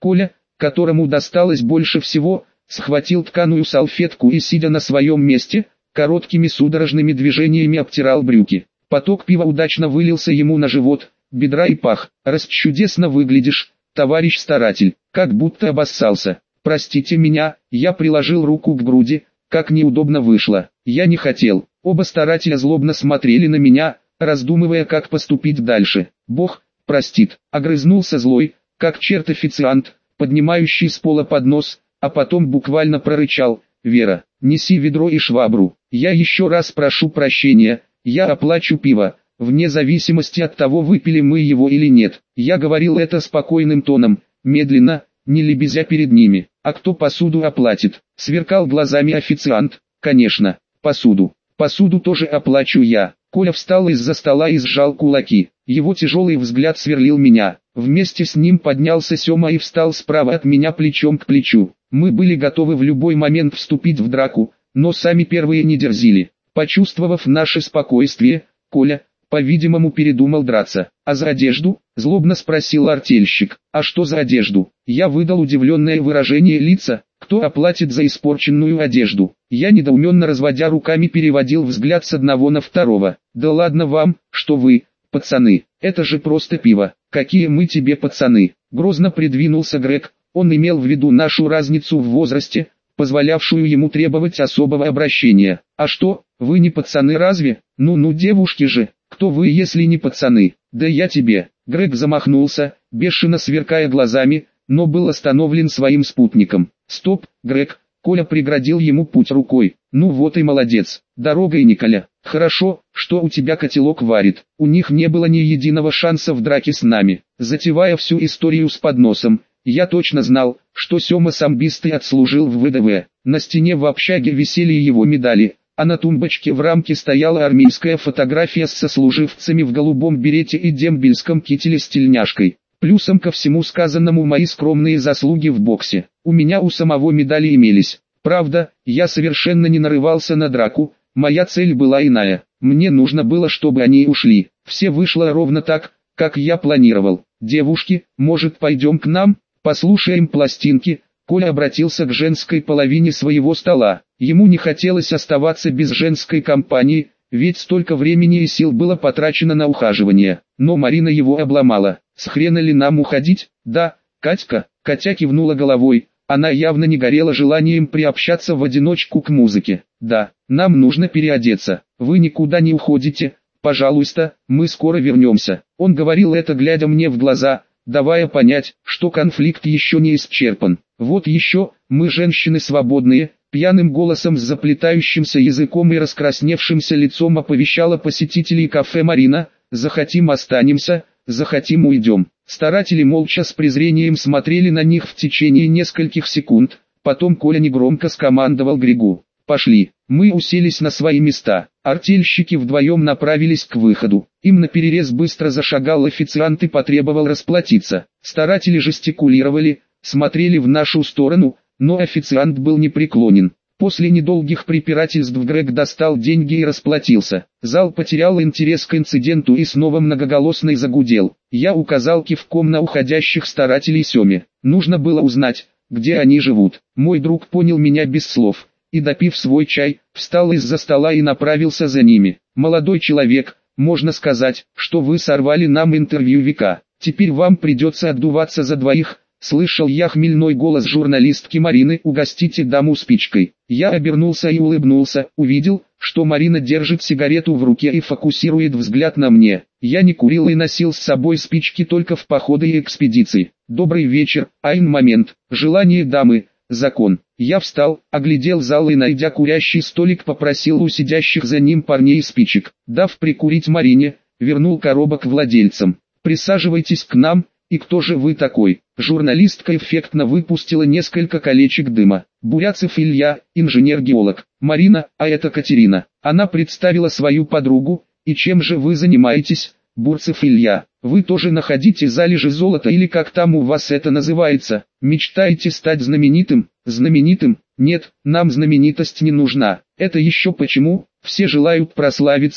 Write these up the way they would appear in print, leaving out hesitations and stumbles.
Коля, которому досталось больше всего, схватил тканую салфетку и, сидя на своем месте, короткими судорожными движениями обтирал брюки. Поток пива удачно вылился ему на живот, бедра и пах. «Расчудесно выглядишь, товарищ старатель», как будто обоссался. «Простите меня», я приложил руку к груди, как неудобно вышло. Я не хотел. Оба старателя злобно смотрели на меня, раздумывая, как поступить дальше. «Бог простит», огрызнулся злой, как черт официант, поднимающий с пола поднос, а потом буквально прорычал: «Вера, неси ведро и швабру. Я еще раз прошу прощения, я оплачу пиво, вне зависимости от того, выпили мы его или нет». Я говорил это спокойным тоном, медленно, не лебезя перед ними. «А кто посуду оплатит?» Сверкал глазами официант. «Конечно, посуду. Посуду тоже оплачу я». Коля встал из-за стола и сжал кулаки. Его тяжелый взгляд сверлил меня. Вместе с ним поднялся Сема и встал справа от меня плечом к плечу. Мы были готовы в любой момент вступить в драку, но сами первые не дерзили. Почувствовав наше спокойствие, Коля, по-видимому, передумал драться. «А за одежду?» – злобно спросил артельщик. «А что за одежду?» Я выдал удивленное выражение лица. «Кто оплатит за испорченную одежду?» Я недоуменно разводя руками переводил взгляд с одного на второго. «Да ладно вам, что вы, пацаны, это же просто пиво. Какие мы тебе пацаны?» Грозно придвинулся Грег. Он имел в виду нашу разницу в возрасте, позволявшую ему требовать особого обращения. «А что, вы не пацаны разве? Ну девушки же, кто вы, если не пацаны?» «Да я тебе». Грег замахнулся, бешено сверкая глазами, но был остановлен своим спутником. «Стоп, Грег!» Коля преградил ему путь рукой. «Ну вот и молодец. Дорогой, Николя. Хорошо, что у тебя котелок варит». У них не было ни единого шанса в драке с нами. Затевая всю историю с подносом, я точно знал, что Сема самбистый отслужил в ВДВ. На стене в общаге висели его медали, а на тумбочке в рамке стояла армейская фотография с сослуживцами в голубом берете и дембельском кителе с тельняшкой. Плюсом ко всему сказанному мои скромные заслуги в боксе. У меня у самого медали имелись. Правда, я совершенно не нарывался на драку, моя цель была иная. Мне нужно было, чтобы они ушли. Все вышло ровно так, как я планировал. «Девушки, может, пойдем к нам, послушаем пластинки?» Коля обратился к женской половине своего стола. Ему не хотелось оставаться без женской компании, ведь столько времени и сил было потрачено на ухаживание. Но Марина его обломала. «С хрена ли нам уходить?» «Да, Катька». Катя кивнула головой. Она явно не горела желанием приобщаться в одиночку к музыке. «Да, нам нужно переодеться. Вы никуда не уходите, пожалуйста, мы скоро вернемся». Он говорил это, глядя мне в глаза, давая понять, что конфликт еще не исчерпан. «Вот еще, мы женщины свободные», пьяным голосом с заплетающимся языком и раскрасневшимся лицом оповещала посетителей кафе Марина: «Захотим — останемся, захотим — уйдем». Старатели молча с презрением смотрели на них в течение нескольких секунд, потом Коля негромко скомандовал Григу: «Пошли». Мы уселись на свои места, артельщики вдвоем направились к выходу. Им наперерез быстро зашагал официант и потребовал расплатиться. Старатели жестикулировали, смотрели в нашу сторону, но официант был непреклонен. После недолгих препирательств Грег достал деньги и расплатился. Зал потерял интерес к инциденту и снова многоголосный загудел. Я указал кивком на уходящих старателей Семе. Нужно было узнать, где они живут. Мой друг понял меня без слов, и, допив свой чай, встал из-за стола и направился за ними. «Молодой человек, можно сказать, что вы сорвали нам интервью века. Теперь вам придется отдуваться за двоих». Слышал я хмельной голос журналистки Марины: «Угостите даму спичкой». Я обернулся и улыбнулся, увидел, что Марина держит сигарету в руке и фокусирует взгляд на мне. Я не курил и носил с собой спички только в походы и экспедиции. «Добрый вечер, айн момент, желание дамы, закон». Я встал, оглядел зал и, найдя курящий столик, попросил у сидящих за ним парней спичек. Дав прикурить Марине, вернул коробок владельцам. «Присаживайтесь к нам». «И кто же вы такой?» Журналистка эффектно выпустила несколько колечек дыма. «Буряцев Илья, инженер-геолог». «Марина, а это Катерина». Она представила свою подругу. «И чем же вы занимаетесь?» «Бурцев Илья, вы тоже находите залежи золота или как там у вас это называется? Мечтаете стать знаменитым?» «Знаменитым? Нет, нам знаменитость не нужна». «Это еще почему? Все желают прославиться,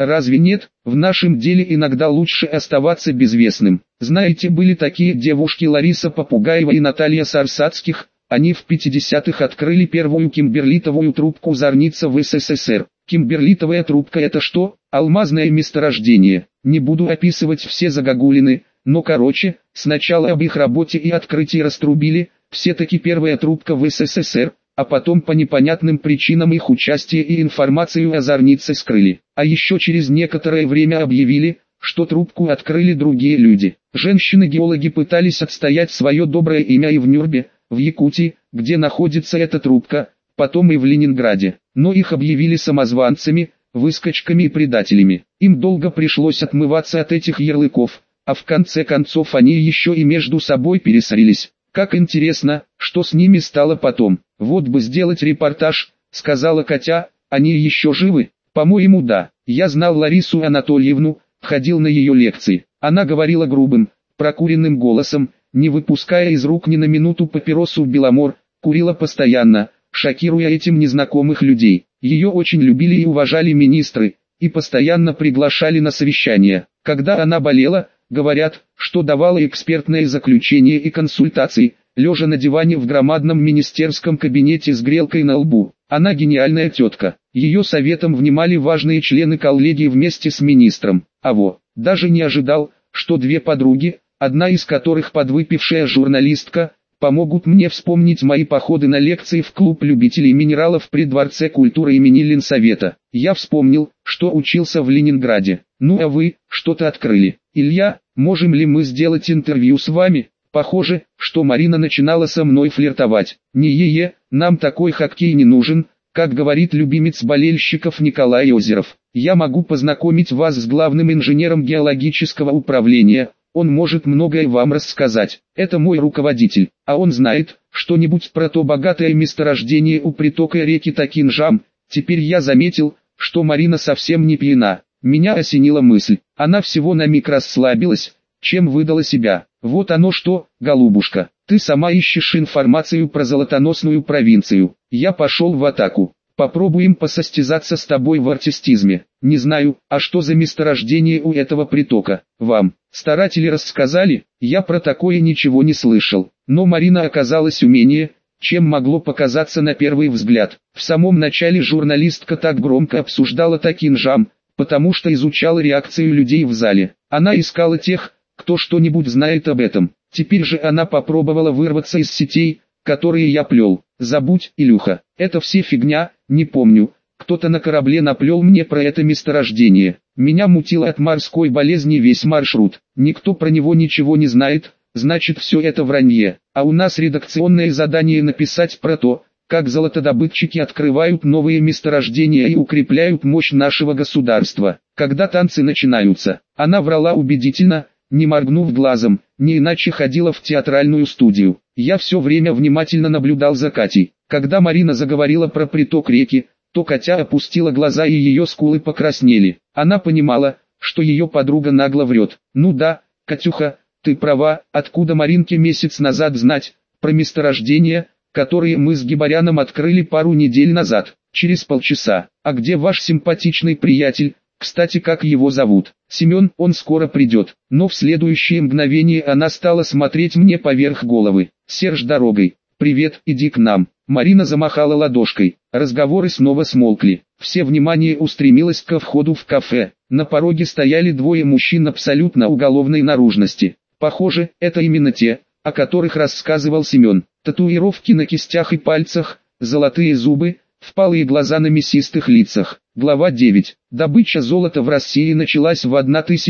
Разве нет? В нашем деле иногда лучше оставаться безвестным. Знаете, были такие девушки Лариса Попугаева и Наталья Сарсацких. Они в 50-х открыли первую кимберлитовую трубку зорница в СССР. Кимберлитовая трубка — это что? Алмазное месторождение. Не буду описывать все загогулины, но короче, сначала об их работе и открытии раструбили, все-таки первая трубка в СССР, а потом по непонятным причинам их участие и информацию о зорнице скрыли. А еще через некоторое время объявили, что трубку открыли другие люди. Женщины-геологи пытались отстоять свое доброе имя и в Нюрбе, в Якутии, где находится эта трубка, потом и в Ленинграде. Но их объявили самозванцами, выскочками и предателями. Им долго пришлось отмываться от этих ярлыков, а в конце концов они еще и между собой перессорились. Как интересно, что с ними стало потом. Вот бы сделать репортаж, сказала Катя, они еще живы? По-моему, да. Я знал Ларису Анатольевну, ходил на ее лекции. Она говорила грубым, прокуренным голосом, не выпуская из рук ни на минуту папиросу в Беломор, курила постоянно, шокируя этим незнакомых людей. Ее очень любили и уважали министры, и постоянно приглашали на совещания. Когда она болела, говорят, что давала экспертные заключения и консультации, лежа на диване в громадном министерском кабинете с грелкой на лбу. Она гениальная тетка. Ее советом внимали важные члены коллегии вместе с министром. Даже не ожидал, что две подруги, одна из которых подвыпившая журналистка, помогут мне вспомнить мои походы на лекции в клуб любителей минералов при Дворце культуры имени Ленсовета. Я вспомнил, что учился в Ленинграде. Ну а вы, что-то открыли. Илья, можем ли мы сделать интервью с вами? Похоже, что Марина начинала со мной флиртовать. Не-е-е, нам такой хоккей не нужен, как говорит любимец болельщиков Николай Озеров. Я могу познакомить вас с главным инженером геологического управления. Он может многое вам рассказать. Это мой руководитель, а он знает что-нибудь про то богатое месторождение у притока реки Такинжам. Теперь я заметил, что Марина совсем не пьяна. Меня осенила мысль. Она всего на миг расслабилась, чем выдала себя. Вот оно что, голубушка, ты сама ищешь информацию про золотоносную провинцию. Я пошел в атаку. Попробуем посостязаться с тобой в артистизме. Не знаю, а что за месторождение у этого притока? Вам старатели рассказали? Я про такое ничего не слышал. Но Марина оказалась умнее, чем могло показаться на первый взгляд. В самом начале журналистка так громко обсуждала Такинжам, потому что изучала реакцию людей в зале. Она искала тех, кто что-нибудь знает об этом. Теперь же она попробовала вырваться из сетей, которые я плел. Забудь, Илюха, это все фигня, не помню. Кто-то на корабле наплел мне про это месторождение. Меня мутило от морской болезни весь маршрут. Никто про него ничего не знает, значит все это вранье. А у нас редакционное задание написать про то, как золотодобытчики открывают новые месторождения и укрепляют мощь нашего государства. Когда танцы начинаются, она врала убедительно, не моргнув глазом, не иначе ходила в театральную студию. Я все время внимательно наблюдал за Катей. Когда Марина заговорила про приток реки, то Катя опустила глаза и ее скулы покраснели. Она понимала, что ее подруга нагло врет. Ну да, Катюха, ты права, откуда Маринке месяц назад знать про месторождения, которые мы с Гибаряном открыли пару недель назад, через полчаса. А где ваш симпатичный приятель? Кстати, как его зовут? Семен, он скоро придет. Но в следующее мгновение она стала смотреть мне поверх головы. Серж дорогой. Привет, иди к нам. Марина замахала ладошкой. Разговоры снова смолкли. Все внимание устремилось ко входу в кафе. На пороге стояли двое мужчин абсолютно уголовной наружности. Похоже, это именно те, о которых рассказывал Семен. Татуировки на кистях и пальцах, золотые зубы, впалые глаза на мясистых лицах. Глава 9. Добыча золота в России началась в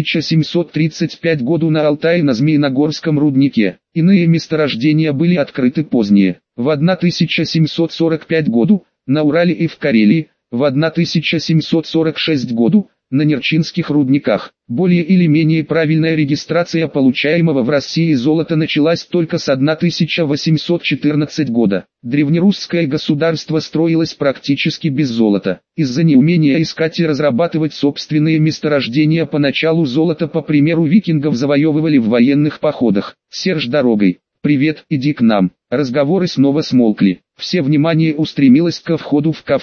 1735 году на Алтае на Змеиногорском руднике. Иные месторождения были открыты позднее. В 1745 году на Урале и в Карелии, в 1746 году на Нерчинских рудниках. Более или менее правильная регистрация получаемого в России золота началась только с 1814 года. Древнерусское государство строилось практически без золота. Из-за неумения искать и разрабатывать собственные месторождения поначалу золото по примеру викингов завоевывали в военных походах. Серж дорогой. «Привет, иди к нам». Разговоры снова смолкли. Все внимание устремилось ко входу в кафе.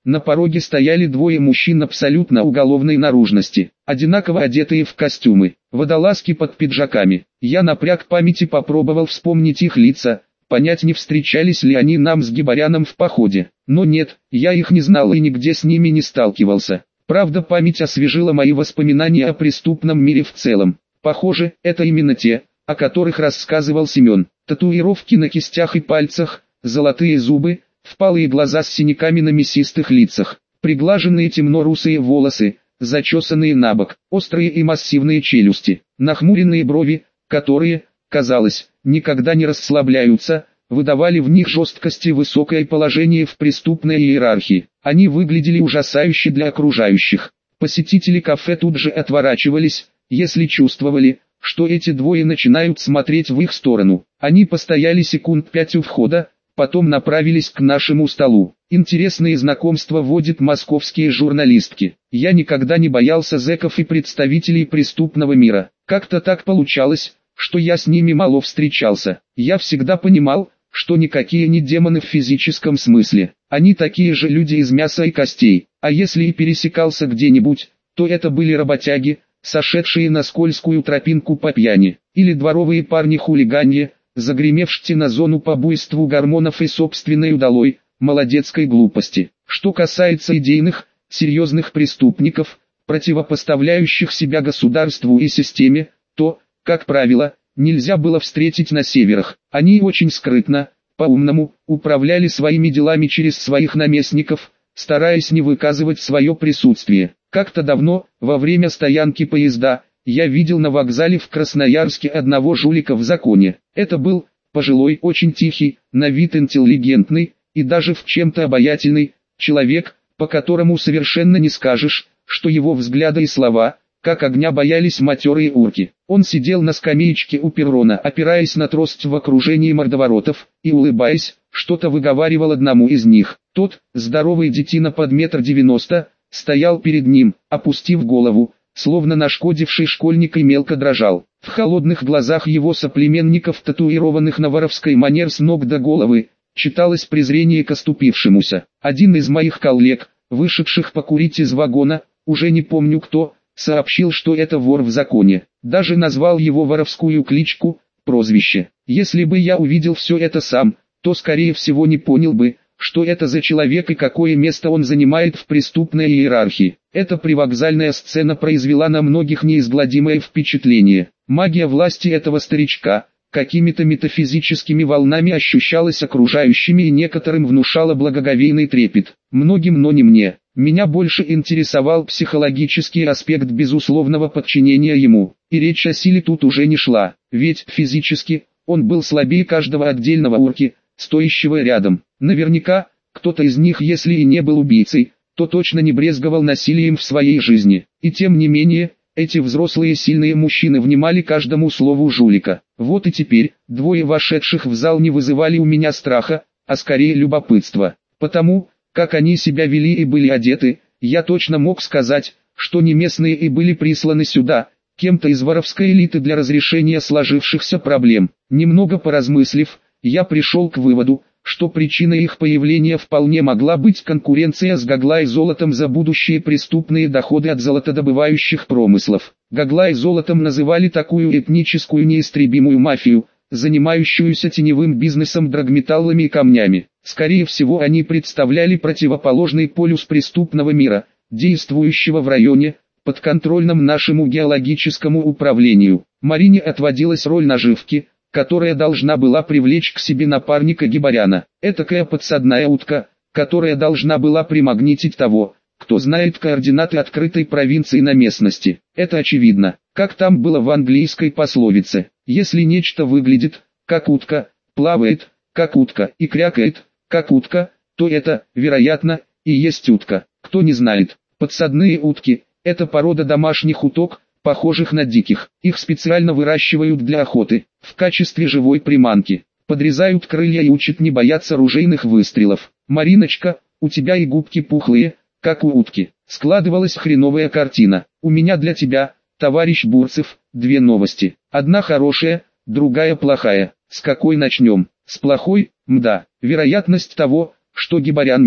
На пороге стояли двое мужчин абсолютно уголовной наружности, одинаково одетые в костюмы, водолазки под пиджаками. Я напряг память и попробовал вспомнить их лица, понять, не встречались ли они нам с Гибаряном в походе. Но нет, я их не знал и нигде с ними не сталкивался. Правда, память освежила мои воспоминания о преступном мире в целом. Похоже, это именно те, о которых рассказывал Семен. Татуировки на кистях и пальцах, золотые зубы, впалые глаза с синяками на мясистых лицах, приглаженные темно-русые волосы, зачесанные набок, острые и массивные челюсти, нахмуренные брови, которые, казалось, никогда не расслабляются, выдавали в них жесткость и высокое положение в преступной иерархии. Они выглядели ужасающе для окружающих. Посетители кафе тут же отворачивались, если чувствовали, что эти двое начинают смотреть в их сторону. Они постояли секунд 5 у входа, потом направились к нашему столу. Интересные знакомства водят московские журналистки. Я никогда не боялся зэков и представителей преступного мира. Как-то так получалось, что я с ними мало встречался. Я всегда понимал, что никакие не демоны в физическом смысле. Они такие же люди из мяса и костей. А если и пересекался где-нибудь, то это были работяги, сошедшие на скользкую тропинку по пьяни, или дворовые парни-хулиганье, загремевшие на зону по буйству гормонов и собственной удалой, молодецкой глупости. Что касается идейных, серьезных преступников, противопоставляющих себя государству и системе, то, как правило, нельзя было встретить на северах. Они очень скрытно, по-умному, управляли своими делами через своих наместников, стараясь не выказывать свое присутствие. Как-то давно, во время стоянки поезда, я видел на вокзале в Красноярске одного жулика в законе. Это был пожилой, очень тихий, на вид интеллигентный и даже в чем-то обаятельный человек, по которому совершенно не скажешь, что его взгляды и слова, как огня, боялись матерые урки. Он сидел на скамеечке у перрона, опираясь на трость в окружении мордоворотов, и, улыбаясь, что-то выговаривал одному из них. Тот, здоровый детина под 1,90 м, стоял перед ним, опустив голову, словно нашкодивший школьник, и мелко дрожал. В холодных глазах его соплеменников, татуированных на воровской манер с ног до головы, читалось презрение к оступившемуся. Один из моих коллег, вышедших покурить из вагона, уже не помню кто, сообщил, что это вор в законе. Даже назвал его воровскую кличку, прозвище. Если бы я увидел все это сам, то скорее всего не понял бы, что это за человек и какое место он занимает в преступной иерархии. Эта привокзальная сцена произвела на многих неизгладимое впечатление. Магия власти этого старичка какими-то метафизическими волнами ощущалась окружающими и некоторым внушала благоговейный трепет. Многим, но не мне. Меня больше интересовал психологический аспект безусловного подчинения ему. И речь о силе тут уже не шла, ведь физически он был слабее каждого отдельного урки, стоящего рядом. Наверняка, кто-то из них, если и не был убийцей, то точно не брезговал насилием в своей жизни. И тем не менее, эти взрослые сильные мужчины внимали каждому слову жулика. Вот и теперь, двое вошедших в зал не вызывали у меня страха, а скорее любопытства. Потому, как они себя вели и были одеты, я точно мог сказать, что не местные и были присланы сюда, кем-то из воровской элиты для разрешения сложившихся проблем. Немного поразмыслив, я пришел к выводу, что причиной их появления вполне могла быть конкуренция с Гагла и Золотом за будущие преступные доходы от золотодобывающих промыслов. Гагла и Золотом называли такую этническую неистребимую мафию, занимающуюся теневым бизнесом драгметаллами и камнями. Скорее всего, они представляли противоположный полюс преступного мира, действующего в районе, подконтрольном нашему геологическому управлению. Марине отводилась роль наживки, которая должна была привлечь к себе напарника Гибаряна. Этакая подсадная утка, которая должна была примагнитить того, кто знает координаты открытой провинции на местности. Это очевидно, как там было в английской пословице. Если нечто выглядит, как утка, плавает, как утка и крякает, как утка, то это, вероятно, и есть утка. Кто не знает, подсадные утки – это порода домашних уток, похожих на диких. Их специально выращивают для охоты, в качестве живой приманки. Подрезают крылья и учат не бояться ружейных выстрелов. «Мариночка, у тебя и губки пухлые, как у утки». Складывалась хреновая картина. «У меня для тебя, товарищ Бурцев, две новости. Одна хорошая, другая плохая. С какой начнем?» «С плохой, мда. Вероятность того, что Гибарян мертв,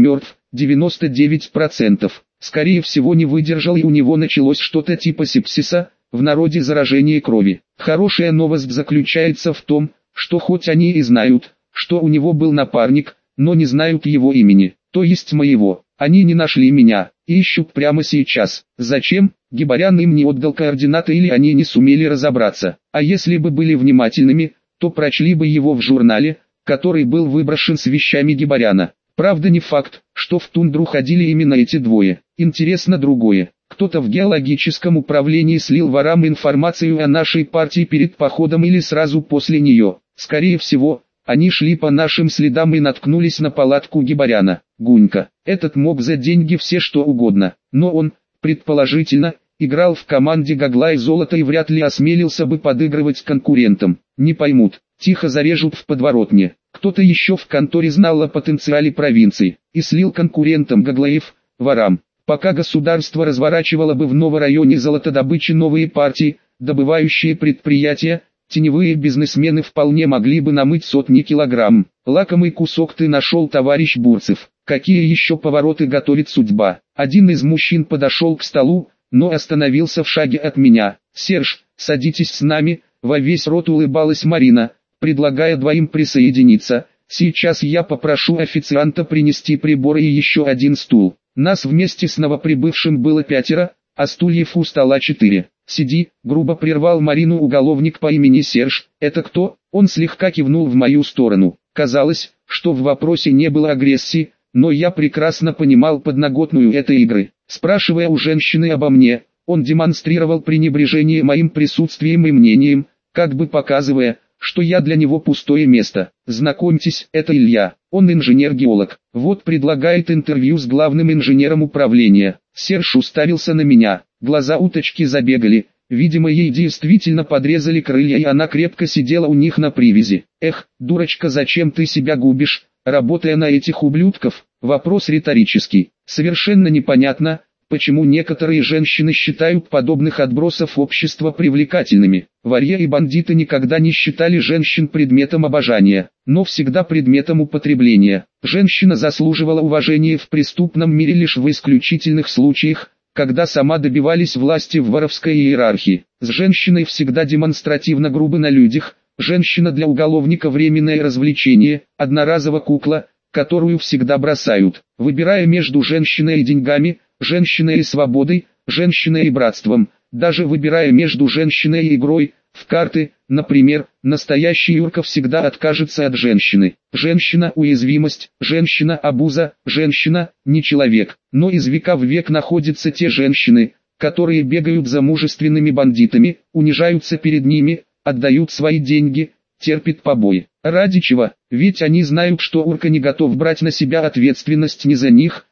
99%. Скорее всего не выдержал и у него началось что-то типа сепсиса, в народе заражение крови. Хорошая новость заключается в том, что хоть они и знают, что у него был напарник, но не знают его имени, то есть моего. Они не нашли меня, и ищут прямо сейчас. Зачем? Гибарян им не отдал координаты или они не сумели разобраться. А если бы были внимательными, то прочли бы его в журнале, который был выброшен с вещами Гибаряна. Правда не факт, что в тундру ходили именно эти двое. Интересно другое. Кто-то в геологическом управлении слил ворам информацию о нашей партии перед походом или сразу после нее. Скорее всего, они шли по нашим следам и наткнулись на палатку Гибаряна. Гунька. Этот мог за деньги все что угодно, но он, предположительно, играл в команде Гагла и Золота и вряд ли осмелился бы подыгрывать конкурентам. Не поймут, тихо зарежут в подворотне. Кто-то еще в конторе знал о потенциале провинции и слил конкурентам Гаглаев, ворам. Пока государство разворачивало бы в новорайоне золотодобычи новые партии, добывающие предприятия, теневые бизнесмены вполне могли бы намыть сотни килограмм. Лакомый кусок ты нашел, товарищ Бурцев. Какие еще повороты готовит судьба? Один из мужчин подошел к столу, но остановился в шаге от меня. «Серж, садитесь с нами», — во весь рот улыбалась Марина, предлагая двоим присоединиться. «Сейчас я попрошу официанта принести приборы и еще один стул». Нас вместе с новоприбывшим было 5, а стульев у стола 4. «Сиди», — грубо прервал Марину уголовник по имени Серж. «Это кто?» Он слегка кивнул в мою сторону. Казалось, что в вопросе не было агрессии, но я прекрасно понимал подноготную этой игры. Спрашивая у женщины обо мне, он демонстрировал пренебрежение моим присутствием и мнением, как бы показывая, что я для него пустое место. «Знакомьтесь, это Илья, он инженер-геолог. Вот предлагает интервью с главным инженером управления». Серж уставился на меня, глаза уточки забегали, видимо ей действительно подрезали крылья и она крепко сидела у них на привязи. «Эх, дурочка, зачем ты себя губишь, работая на этих ублюдков?» Вопрос риторический. Совершенно непонятно, почему некоторые женщины считают подобных отбросов общества привлекательными. Ворья и бандиты никогда не считали женщин предметом обожания, но всегда предметом употребления. Женщина заслуживала уважения в преступном мире лишь в исключительных случаях, когда сама добивались власти в воровской иерархии. С женщиной всегда демонстративно грубы на людях. Женщина для уголовника временное развлечение, одноразовая кукла, которую всегда бросают. Выбирая между женщиной и деньгами, женщиной и свободой, женщиной и братством, даже выбирая между женщиной и игрой в карты, например, настоящий Юрка всегда откажется от женщины. Женщина – уязвимость, женщина – обуза, женщина – не человек. Но из века в век находятся те женщины, которые бегают за мужественными бандитами, унижаются перед ними, отдают свои деньги, терпят побои. Ради чего? Ведь они знают, что Урка не готов брать на себя ответственность ни за них,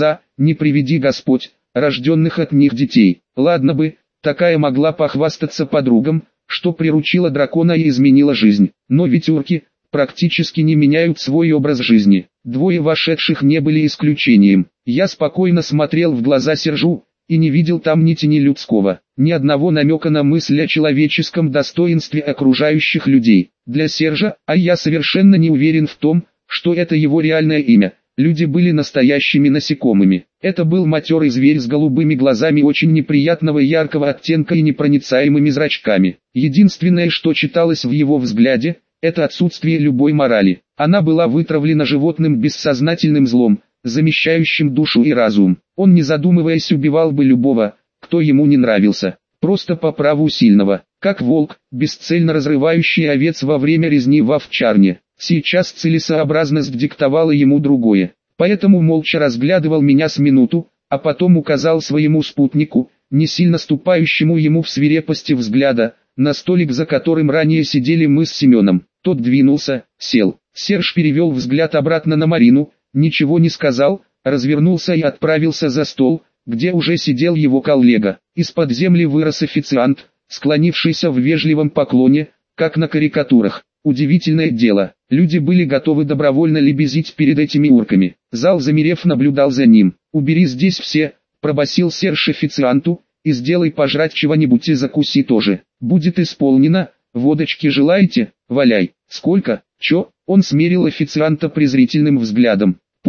не приведи Господь, рожденных от них детей. Ладно бы, такая могла похвастаться подругам, что приручила дракона и изменила жизнь. Но ведь урки практически не меняют свой образ жизни. Двое вошедших не были исключением. Я спокойно смотрел в глаза Сержу, и не видел там ни тени людского, ни одного намека на мысль о человеческом достоинстве окружающих людей. Для Сержа, а я совершенно не уверен в том, что это его реальное имя, люди были настоящими насекомыми. Это был матерый зверь с голубыми глазами очень неприятного яркого оттенка и непроницаемыми зрачками. Единственное, что читалось в его взгляде, это отсутствие любой морали. Она была вытравлена животным бессознательным злом, замещающим душу и разум. Он, не задумываясь, убивал бы любого, кто ему не нравился, просто по праву сильного, как волк, бесцельно разрывающий овец во время резни в овчарне. Сейчас целесообразность диктовала ему другое, поэтому молча разглядывал меня с минуту, а потом указал своему спутнику, не сильно ступающему ему в свирепости взгляда, на столик, за которым ранее сидели мы с Семеном. Тот двинулся, сел. Серж перевел взгляд обратно на Марину, ничего не сказал, развернулся и отправился за стол, где уже сидел его коллега. Из-под земли вырос официант, склонившийся в вежливом поклоне, как на карикатурах. Удивительное дело, люди были готовы добровольно лебезить перед этими урками. Зал, замерев, наблюдал за ним. «Убери здесь все», — пробасил Серж официанту, «и сделай пожрать чего-нибудь и закуси тоже. Будет исполнено. Водочки желаете? Валяй». «Сколько? Чё?» Он смерил официанта презрительным взглядом. «Понял.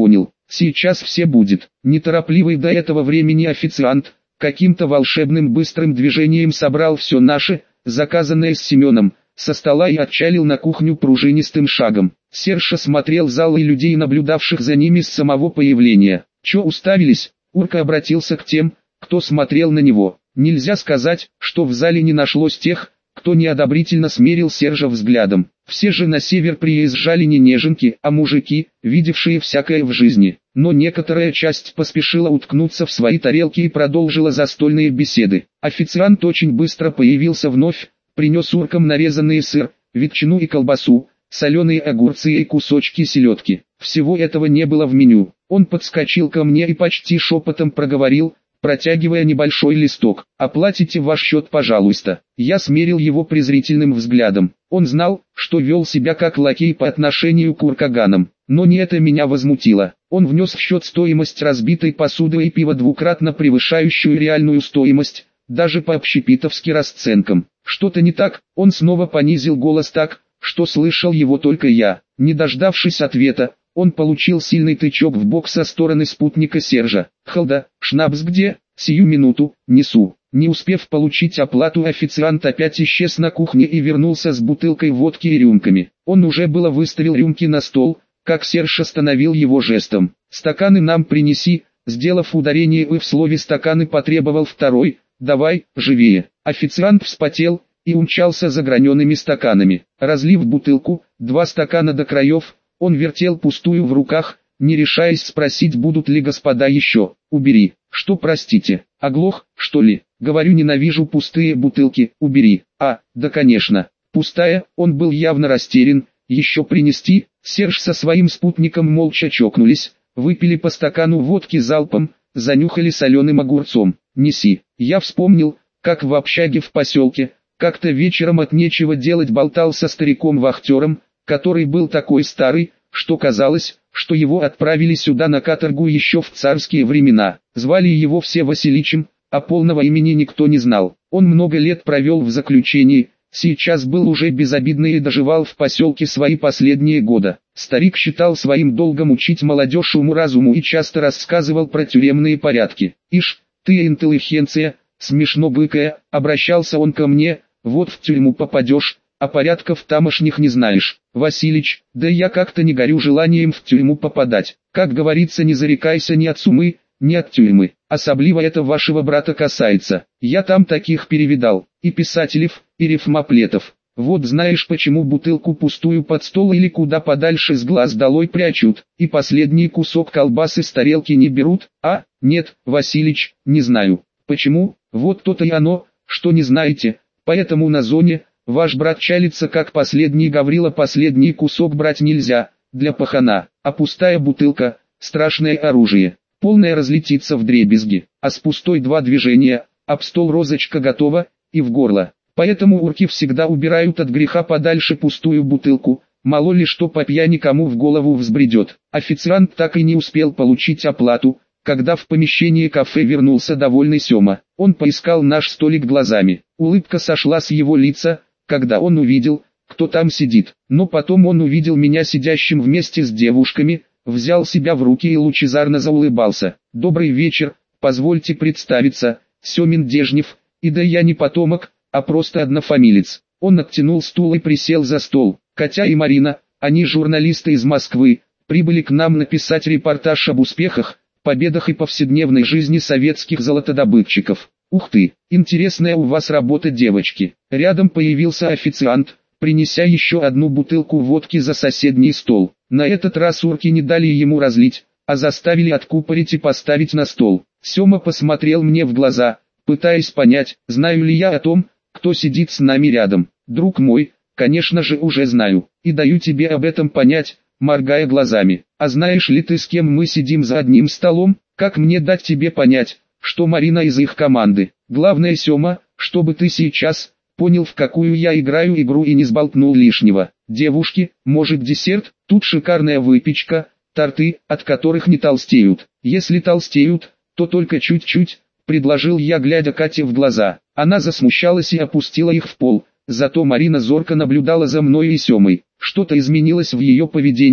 сейчас все будет. Неторопливый до этого времени официант каким-то волшебным быстрым движением собрал все наше, заказанное с Семеном, со стола и отчалил на кухню пружинистым шагом. Серж осмотрел зал и людей, наблюдавших за ними с самого появления. «Чё уставились?» Урка обратился к тем, кто смотрел на него. Нельзя сказать, что в зале не нашлось тех, кто неодобрительно смерил Сержа взглядом. Все же на север приезжали не неженки, а мужики, видевшие всякое в жизни. Но некоторая часть поспешила уткнуться в свои тарелки и продолжила застольные беседы. Официант очень быстро появился вновь, принес уркам нарезанный сыр, ветчину и колбасу, соленые огурцы и кусочки селедки. Всего этого не было в меню. Он подскочил ко мне и почти шепотом проговорил, протягивая небольшой листок: «Оплатите ваш счет, пожалуйста». Я смерил его презрительным взглядом. Он знал, что вел себя как лакей по отношению к уркаганам, но не это меня возмутило. Он внес в счет стоимость разбитой посуды и пива, двукратно превышающую реальную стоимость, даже по общепитовски расценкам. Что-то не так? Он снова понизил голос так, что слышал его только я. Не дождавшись ответа, он получил сильный тычок в бок со стороны спутника Сержа. «Халда, шнапс где? Сию минуту, несу». Не успев получить оплату, официант опять исчез на кухне и вернулся с бутылкой водки и рюмками. Он уже было выставил рюмки на стол, как Серж остановил его жестом. «Стаканы нам принеси», сделав ударение «вы» в слове «стаканы», потребовал второй. «Давай, живее». Официант вспотел и умчался за гранеными стаканами. Разлив бутылку, 2 стакана до краев, он вертел пустую в руках, не решаясь спросить, будут ли господа еще. «Убери». «Что, простите, оглох, что ли?» «Говорю, ненавижу пустые бутылки, убери». «А, да конечно, пустая». Он был явно растерян. «Еще принести?» Серж со своим спутником молча чокнулись, выпили по стакану водки залпом, занюхали соленым огурцом. «Неси». Я вспомнил, как в общаге в поселке, как-то вечером от нечего делать болтал со стариком-вахтером, который был такой старый, что казалось, что его отправили сюда на каторгу еще в царские времена. Звали его все Василичем, а полного имени никто не знал. Он много лет провел в заключении, сейчас был уже безобидный и доживал в поселке свои последние годы. Старик считал своим долгом учить молодежь уму-разуму и часто рассказывал про тюремные порядки. «Ишь, ты интеллигенция, смешно быкая», обращался он ко мне, «вот в тюрьму попадешь, а порядков тамошних не знаешь». «Василич, да я как-то не горю желанием в тюрьму попадать. Как говорится, не зарекайся ни от сумы, ни от тюрьмы. Особливо это вашего брата касается. Я там таких перевидал, и писателев, и рифмоплетов. Вот знаешь, почему бутылку пустую под стол или куда подальше с глаз долой прячут, и последний кусок колбасы с тарелки не берут? А, нет, Василич, не знаю. Почему? Вот то-то и оно, что не знаете. Поэтому на зоне ваш брат чалится как последний Гаврила, последний кусок брать нельзя, для пахана, а пустая бутылка – страшное оружие, полное разлетится вдребезги, а с пустой 2 движения, об стол розочка готова, и в горло. Поэтому урки всегда убирают от греха подальше пустую бутылку, мало ли что по пьяни кому в голову взбредет. Официант так и не успел получить оплату, когда в помещение кафе вернулся довольный Сема. Он поискал наш столик глазами, улыбка сошла с его лица, когда он увидел, кто там сидит. Но потом он увидел меня сидящим вместе с девушками, взял себя в руки и лучезарно заулыбался. «Добрый вечер, позвольте представиться, Семен Дежнев, и да я не потомок, а просто однофамилец». Он оттянул стул и присел за стол. «Катя и Марина, они журналисты из Москвы, прибыли к нам написать репортаж об успехах, победах и повседневной жизни советских золотодобытчиков». «Ух ты, интересная у вас работа, девочки». Рядом появился официант, принеся еще одну бутылку водки за соседний стол. На этот раз урки не дали ему разлить, а заставили откупорить и поставить на стол. Сема посмотрел мне в глаза, пытаясь понять, знаю ли я о том, кто сидит с нами рядом. «Друг мой, конечно же уже знаю, и даю тебе об этом понять», моргая глазами. «А знаешь ли ты, с кем мы сидим за одним столом? Как мне дать тебе понять, что Марина из их команды? Главное, Сема, чтобы ты сейчас понял, в какую я играю игру, и не сболтнул лишнего. Девушки, может, десерт? Тут шикарная выпечка, торты, от которых не толстеют. Если толстеют, то только чуть-чуть», предложил я, глядя Кате в глаза. Она засмущалась и опустила их в пол, зато Марина зорко наблюдала за мной и Семой. Что-то изменилось в ее поведении,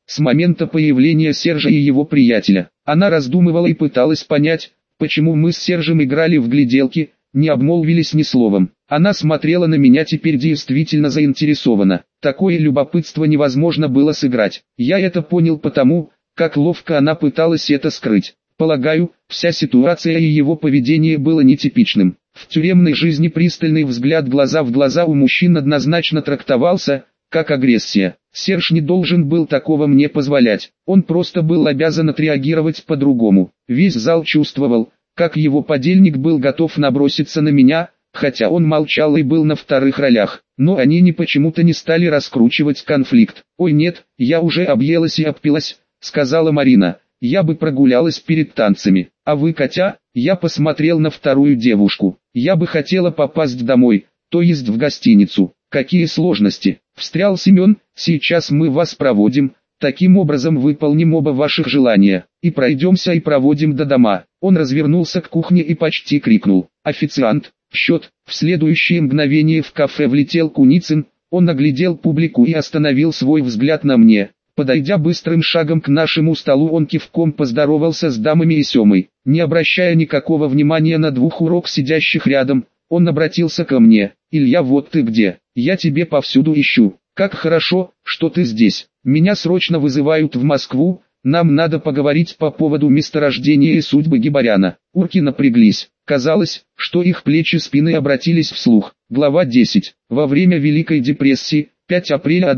с момента появления Сержа и его приятеля. Она раздумывала и пыталась понять, почему мы с Сержем играли в гляделки, не обмолвились ни словом. Она смотрела на меня теперь действительно заинтересованно. Такое любопытство невозможно было сыграть. Я это понял потому, как ловко она пыталась это скрыть. Полагаю, вся ситуация и его поведение было нетипичным. В тюремной жизни пристальный взгляд глаза в глаза у мужчин однозначно трактовался как агрессия. Серж не должен был такого мне позволять. Он просто был обязан отреагировать по-другому. Весь зал чувствовал, как его подельник был готов наброситься на меня, хотя он молчал и был на вторых ролях. Но они почему-то не стали раскручивать конфликт. «Ой нет, я уже объелась и обпилась», — сказала Марина. «Я бы прогулялась перед танцами. А вы, Катя?» Я посмотрел на вторую девушку. «Я бы хотела попасть домой, то есть в гостиницу». «Какие сложности?» — встрял Семен. «Сейчас мы вас проводим, таким образом выполним оба ваших желания, и пройдемся и проводим до дома». Он развернулся к кухне и почти крикнул: «Официант, счет!» В следующее мгновение в кафе влетел Куницын. Он оглядел публику и остановил свой взгляд на мне. Подойдя быстрым шагом к нашему столу, он кивком поздоровался с дамами и Семой. Не обращая никакого внимания на двух урок сидящих рядом, он обратился ко мне: «Илья, вот ты где, я тебе повсюду ищу. Как хорошо, что ты здесь. Меня срочно вызывают в Москву, нам надо поговорить по поводу месторождения и судьбы Гибаряна». Урки напряглись. Казалось, что их плечи спины обратились вслух. Глава 10. Во время Великой депрессии, 5 апреля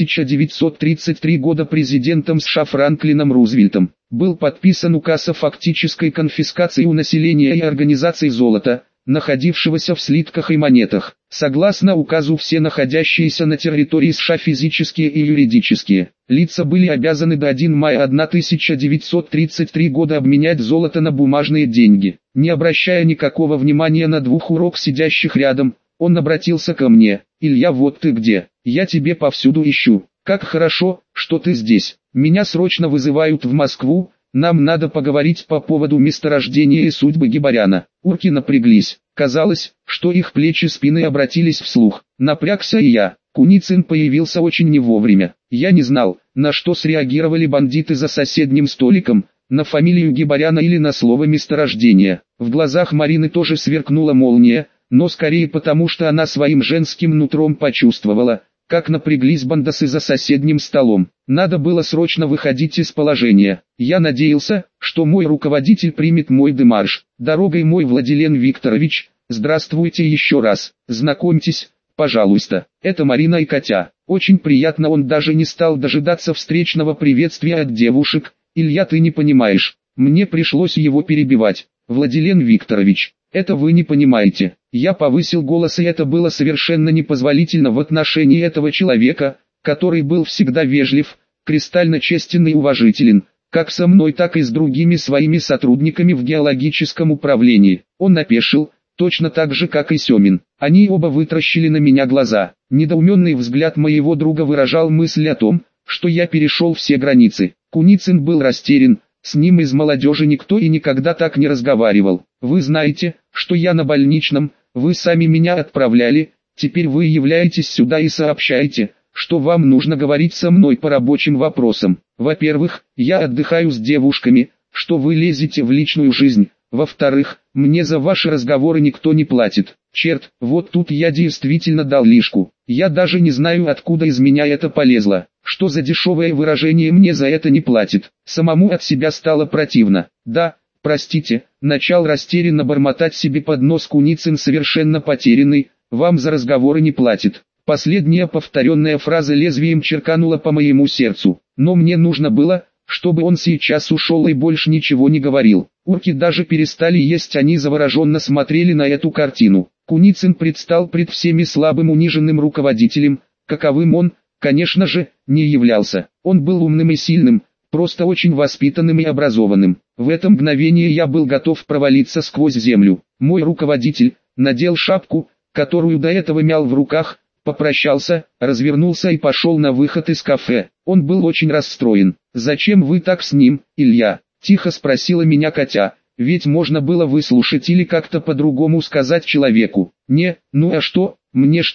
1933 года президентом США Франклином Рузвельтом был подписан указ о фактической конфискации у населения и организации золота, находившегося в слитках и монетах. Согласно указу, все находящиеся на территории США физические и юридические лица были обязаны до 1 мая 1933 года обменять золото на бумажные деньги. Не обращая никакого внимания на двух урок сидящих рядом, он обратился ко мне: «Илья, вот ты где, я тебе повсюду ищу. Как хорошо, что ты здесь. Меня срочно вызывают в Москву, нам надо поговорить по поводу месторождения и судьбы Гибаряна». Урки напряглись. Казалось, что их плечи спины обратились вслух. Напрягся и я. Куницын появился очень не вовремя. Я не знал, на что среагировали бандиты за соседним столиком, на фамилию Гибаряна или на слово месторождение. В глазах Марины тоже сверкнула молния, но скорее потому, что она своим женским нутром почувствовала, как напряглись бандосы за соседним столом. Надо было срочно выходить из положения. Я надеялся, что мой руководитель примет мой демарш. «Дорогой мой Владилен Викторович, здравствуйте еще раз. Знакомьтесь, пожалуйста, это Марина и Катя». Очень приятно. Он даже не стал дожидаться встречного приветствия от девушек. «Илья, ты не понимаешь». Мне пришлось его перебивать. «Владилен Викторович, это вы не понимаете». Я повысил голос, и это было совершенно непозволительно в отношении этого человека, который был всегда вежлив, кристально честен и уважителен, как со мной, так и с другими своими сотрудниками в геологическом управлении. Он опешил, точно так же, как и Семин. Они оба вытаращили на меня глаза. Недоуменный взгляд моего друга выражал мысль о том, что я перешел все границы. Куницын был растерян. С ним из молодежи никто и никогда так не разговаривал. «Вы знаете, что я на больничном, вы сами меня отправляли, теперь вы являетесь сюда и сообщаете, что вам нужно говорить со мной по рабочим вопросам. Во-первых, я отдыхаю с девушками, что вы лезете в личную жизнь. Во-вторых, мне за ваши разговоры никто не платит». Черт, вот тут я действительно дал лишку. Я даже не знаю, откуда из меня это полезло. Что за дешевое выражение «мне за это не платит». Самому от себя стало противно. «Да, простите», начал растерянно бормотать себе под нос Куницын, совершенно потерянный, «вам за разговоры не платит». Последняя повторенная фраза лезвием черканула по моему сердцу. Но мне нужно было, чтобы он сейчас ушел и больше ничего не говорил. Урки даже перестали есть, они завороженно смотрели на эту картину. Куницын предстал пред всеми слабым униженным руководителем, каковым он, конечно же, не являлся. Он был умным и сильным, просто очень воспитанным и образованным. В это мгновение я был готов провалиться сквозь землю. Мой руководитель надел шапку, которую до этого мял в руках, попрощался, развернулся и пошел на выход из кафе. Он был очень расстроен. «Зачем вы так с ним, Илья?» – тихо спросила меня Катя. «Ведь можно было выслушать или как-то по-другому сказать человеку». «Не, ну а что, мне что,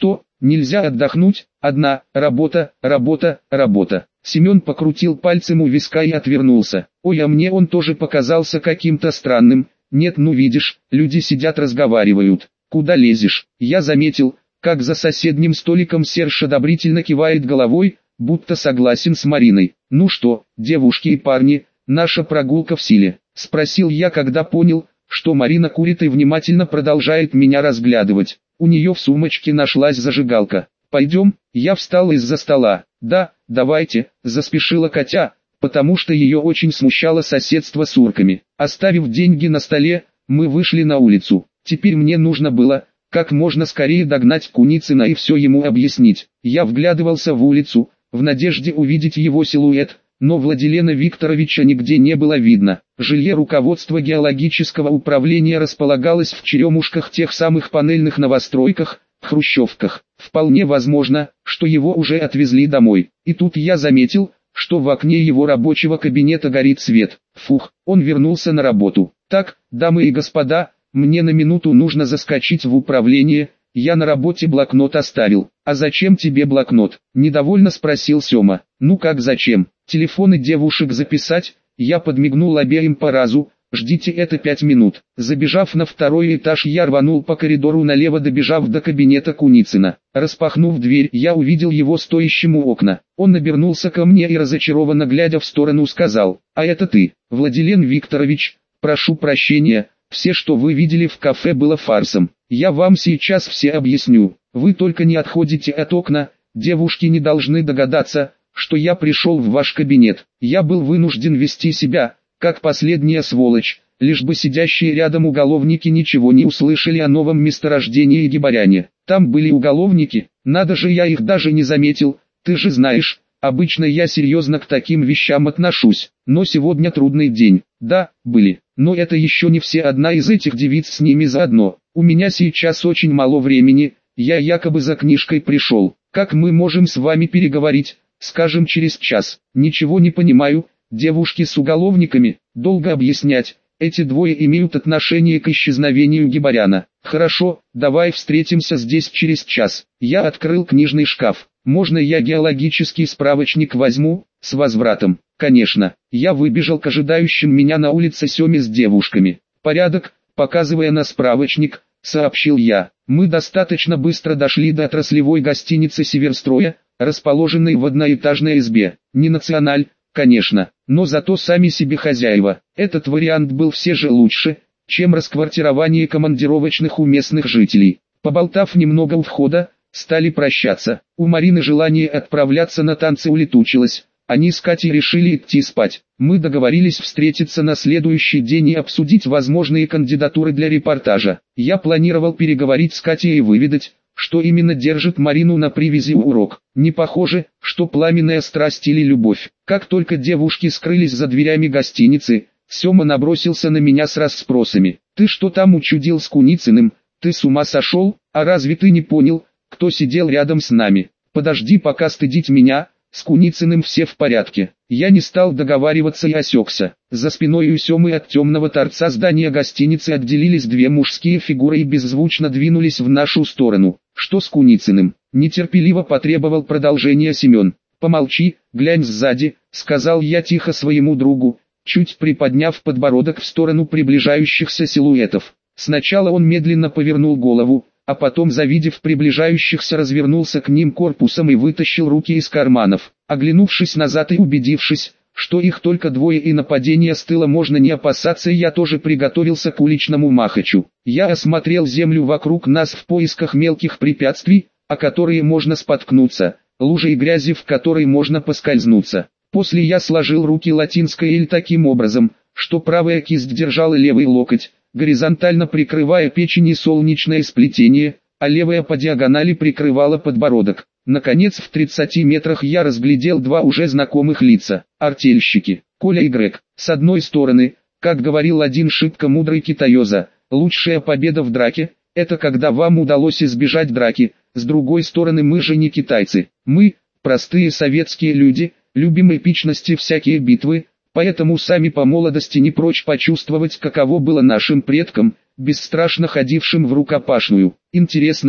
Нельзя отдохнуть, одна работа, работа, работа. Семен покрутил пальцем у виска и отвернулся. Ой, а мне он тоже показался каким-то странным. Нет, ну видишь, люди сидят разговаривают. Куда лезешь? Я заметил, как за соседним столиком Серж одобрительно кивает головой, будто согласен с Мариной. Ну что, девушки и парни, наша прогулка в силе? Спросил я, когда понял, что Марина курит и внимательно продолжает меня разглядывать. У нее в сумочке нашлась зажигалка. Пойдем, я встал из-за стола. Да, давайте, заспешила Катя, потому что ее очень смущало соседство с урками. Оставив деньги на столе, мы вышли на улицу. Теперь мне нужно было, как можно скорее догнать Куницына и все ему объяснить. Я вглядывался в улицу, в надежде увидеть его силуэт, но Владилена Викторовича нигде не было видно. Жилье руководства геологического управления располагалось в Черемушках, тех самых панельных новостройках, хрущевках. Вполне возможно, что его уже отвезли домой. И тут я заметил, что в окне его рабочего кабинета горит свет. Фух, он вернулся на работу. Так, дамы и господа, мне на минуту нужно заскочить в управление, я на работе блокнот оставил. А зачем тебе блокнот? Недовольно спросил Сема. Ну как зачем? Телефоны девушек записать? Я подмигнул обеим по разу. Ждите это 5 минут. Забежав на второй этаж, я рванул по коридору налево, добежав до кабинета Куницына. Распахнув дверь, я увидел его стоящим у окна. Он обернулся ко мне и, разочарованно глядя в сторону, сказал: «А это ты, Владилен Викторович, прошу прощения, все, что вы видели в кафе, было фарсом. Я вам сейчас все объясню. Вы только не отходите от окна, девушки не должны догадаться, что я пришел в ваш кабинет. Я был вынужден вести себя как последняя сволочь, лишь бы сидящие рядом уголовники ничего не услышали о новом месторождении Гибаряне. Там были уголовники, надо же, я их даже не заметил, ты же знаешь, обычно я серьезно к таким вещам отношусь, но сегодня трудный день. Да, были, но это еще не все, одна из этих девиц с ними заодно. У меня сейчас очень мало времени, я якобы за книжкой пришел. Как мы можем с вами переговорить, скажем, через час? Ничего не понимаю. Девушки с уголовниками, долго объяснять, эти двое имеют отношение к исчезновению Гибаряна. Хорошо, давай встретимся здесь через час. Я открыл книжный шкаф. Можно я геологический справочник возьму, с возвратом? Конечно. Я выбежал к ожидающим меня на улице Семе с девушками. Порядок, показывая на справочник, сообщил я. Мы достаточно быстро дошли до отраслевой гостиницы Северстроя, расположенной в одноэтажной избе. Не националь, конечно, но зато сами себе хозяева. Этот вариант был все же лучше, чем расквартирование командировочных у местных жителей. Поболтав немного у входа, стали прощаться. У Марины желание отправляться на танцы улетучилось. Они с Катей решили идти спать. Мы договорились встретиться на следующий день и обсудить возможные кандидатуры для репортажа. Я планировал переговорить с Катей и выведать, что именно держит Марину на привязи у урок. Не похоже, что пламенная страсть или любовь. Как только девушки скрылись за дверями гостиницы, Сема набросился на меня с расспросами. «Ты что там учудил с Куницыным? Ты с ума сошел? А разве ты не понял, кто сидел рядом с нами? Подожди пока стыдить меня, с Куницыным все в порядке». Я не стал договариваться и осекся. За спиной у Семы от темного торца здания гостиницы отделились две мужские фигуры и беззвучно двинулись в нашу сторону. «Что с Куницыным?» — нетерпеливо потребовал продолжения Семен. «Помолчи, глянь сзади», — сказал я тихо своему другу, чуть приподняв подбородок в сторону приближающихся силуэтов. Сначала он медленно повернул голову, а потом, завидев приближающихся, развернулся к ним корпусом и вытащил руки из карманов. Оглянувшись назад и убедившись, что их только двое и нападения с тыла можно не опасаться, я тоже приготовился к уличному махачу. Я осмотрел землю вокруг нас в поисках мелких препятствий, о которые можно споткнуться, лужи и грязи, в которой можно поскользнуться. После я сложил руки латинской «Л» таким образом, что правая кисть держала левый локоть, горизонтально прикрывая печень и солнечное сплетение, а левая по диагонали прикрывала подбородок. Наконец, в 30 метрах я разглядел два уже знакомых лица. Артельщики, Коля и Грег. С одной стороны, как говорил один шибко мудрый китаёза, лучшая победа в драке – это когда вам удалось избежать драки. С другой стороны, мы же не китайцы. Мы, простые советские люди, любим эпичности, всякие битвы, поэтому сами по молодости не прочь почувствовать, каково было нашим предкам, бесстрашно ходившим в рукопашную. Интересно,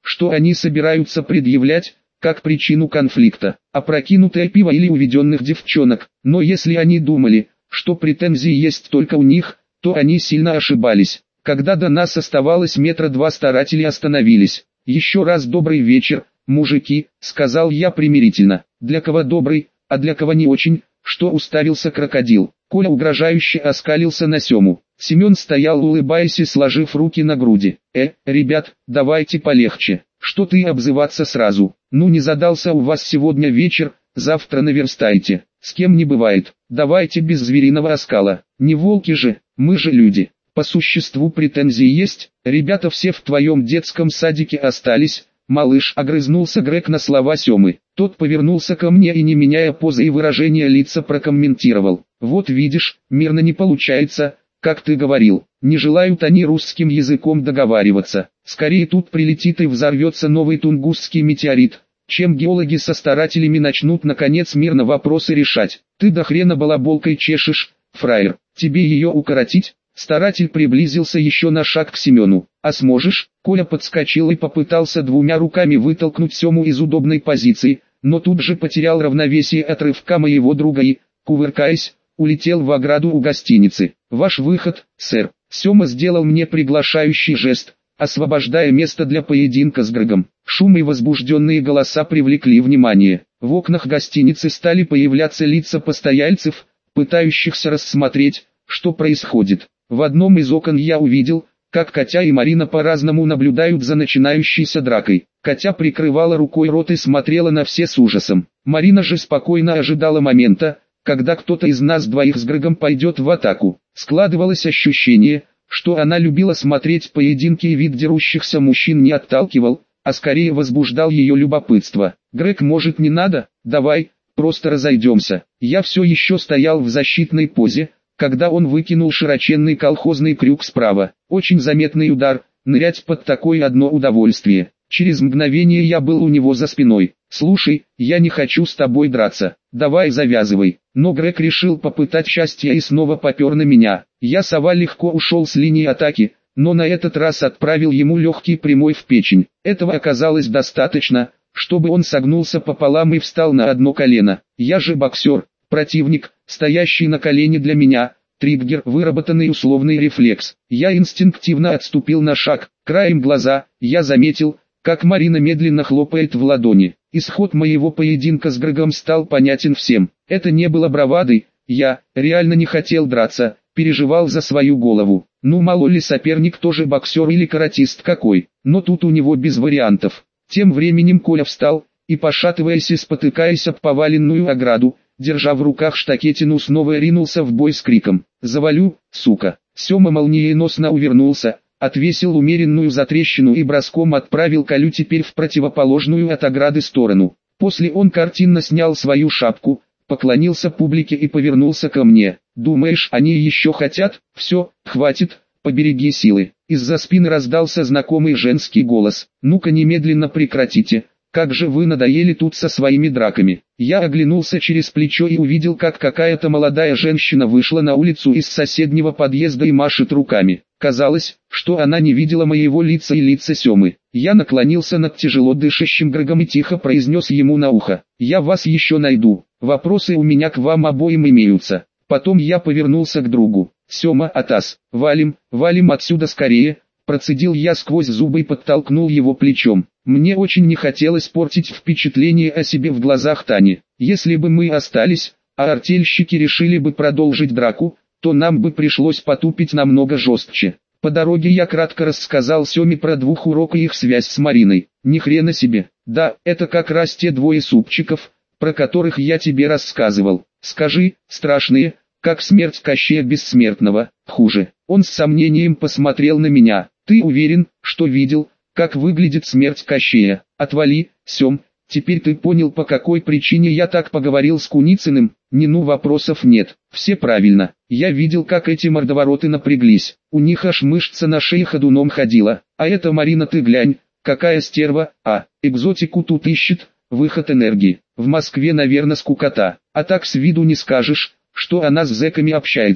что они собираются предъявлять, как причину конфликта, опрокинутое пиво или уведенных девчонок. Но если они думали, что претензии есть только у них, то они сильно ошибались. Когда до нас оставалось метра два, старатели остановились. «Еще раз добрый вечер, мужики», — сказал я примирительно. «Для кого добрый, а для кого не очень», — что уставился крокодил. Коля угрожающе оскалился на Сему. Семен стоял, улыбаясь и сложив руки на груди. Ребят, давайте полегче. Что ты обзываться сразу? Ну не задался у вас сегодня вечер, завтра наверстайте. С кем не бывает. Давайте без звериного оскала. Не волки же, мы же люди. По существу претензии есть, ребята все в твоем детском садике остались». «Малыш», — огрызнулся Грег на слова Семы. Тот повернулся ко мне и, не меняя позы и выражения лица, прокомментировал. «Вот видишь, мирно не получается, как ты говорил. Не желают они русским языком договариваться. Скорее тут прилетит и взорвется новый тунгусский метеорит, чем геологи со старателями начнут наконец мирно вопросы решать. Ты до хрена балаболкой чешешь, фраер. Тебе ее укоротить?» Старатель приблизился еще на шаг к Семену. «А сможешь?» Коля подскочил и попытался двумя руками вытолкнуть Сему из удобной позиции, но тут же потерял равновесие от рывка моего друга и, кувыркаясь, улетел в ограду у гостиницы. «Ваш выход, сэр». Сема сделал мне приглашающий жест, освобождая место для поединка с Грегом. Шум и возбужденные голоса привлекли внимание. В окнах гостиницы стали появляться лица постояльцев, пытающихся рассмотреть, что происходит. В одном из окон я увидел, как Катя и Марина по-разному наблюдают за начинающейся дракой. Катя прикрывала рукой рот и смотрела на все с ужасом. Марина же спокойно ожидала момента, когда кто-то из нас двоих с Грегом пойдет в атаку. Складывалось ощущение, что она любила смотреть поединки, и вид дерущихся мужчин не отталкивал, а скорее возбуждал ее любопытство. «Грег, может, не надо? Давай, просто разойдемся». Я все еще стоял в защитной позе, когда он выкинул широченный колхозный крюк справа. Очень заметный удар, нырять под такое одно удовольствие. Через мгновение я был у него за спиной. «Слушай, я не хочу с тобой драться, давай завязывай». Но Грег решил попытать счастье и снова попер на меня. Я сова легко ушел с линии атаки, но на этот раз отправил ему легкий прямой в печень. Этого оказалось достаточно, чтобы он согнулся пополам и встал на одно колено. Я же боксер. Противник, стоящий на колене, для меня — триггер, выработанный условный рефлекс. Я инстинктивно отступил на шаг. Краем глаза я заметил, как Марина медленно хлопает в ладони. Исход моего поединка с Грегом стал понятен всем. Это не было бравадой, я реально не хотел драться, переживал за свою голову. Ну мало ли, соперник тоже боксер или каратист какой, но тут у него без вариантов. Тем временем Коля встал и, пошатываясь и спотыкаясь об поваленную ограду, держа в руках штакетину, снова ринулся в бой с криком: «Завалю, сука!». Сема молниеносно увернулся, отвесил умеренную затрещину и броском отправил Колю теперь в противоположную от ограды сторону. После он картинно снял свою шапку, поклонился публике и повернулся ко мне. «Думаешь, они еще хотят? Все, хватит, побереги силы». Из-за спины раздался знакомый женский голос: «Ну-ка немедленно прекратите. Как же вы надоели тут со своими драками». Я оглянулся через плечо и увидел, как какая-то молодая женщина вышла на улицу из соседнего подъезда и машет руками. Казалось, что она не видела моего лица и лица Семы. Я наклонился над тяжело дышащим Грегом и тихо произнес ему на ухо: «Я вас еще найду. Вопросы у меня к вам обоим имеются». Потом я повернулся к другу. «Сема, Атас, валим отсюда скорее», процедил я сквозь зубы и подтолкнул его плечом. Мне очень не хотелось портить впечатление о себе в глазах Тани. Если бы мы остались, а артельщики решили бы продолжить драку, то нам бы пришлось потупить намного жестче. По дороге я кратко рассказал Семе про двухурок и их связь с Мариной. Ни хрена себе. Да, это как раз те двое супчиков, про которых я тебе рассказывал. Скажи, страшные, как смерть Кощея Бессмертного, хуже. Он с сомнением посмотрел на меня. Ты уверен, что видел, как выглядит смерть Кощея? Отвали, Сем, теперь ты понял, по какой причине я так поговорил с Куницыным? Ну вопросов нет, все правильно. Я видел, как эти мордовороты напряглись. У них аж мышца на шее ходуном ходила. А это Марина, ты глянь, какая стерва, экзотику тут ищет, выход энергии. В Москве, наверное, скукота. А так с виду не скажешь, что она с зэками общается.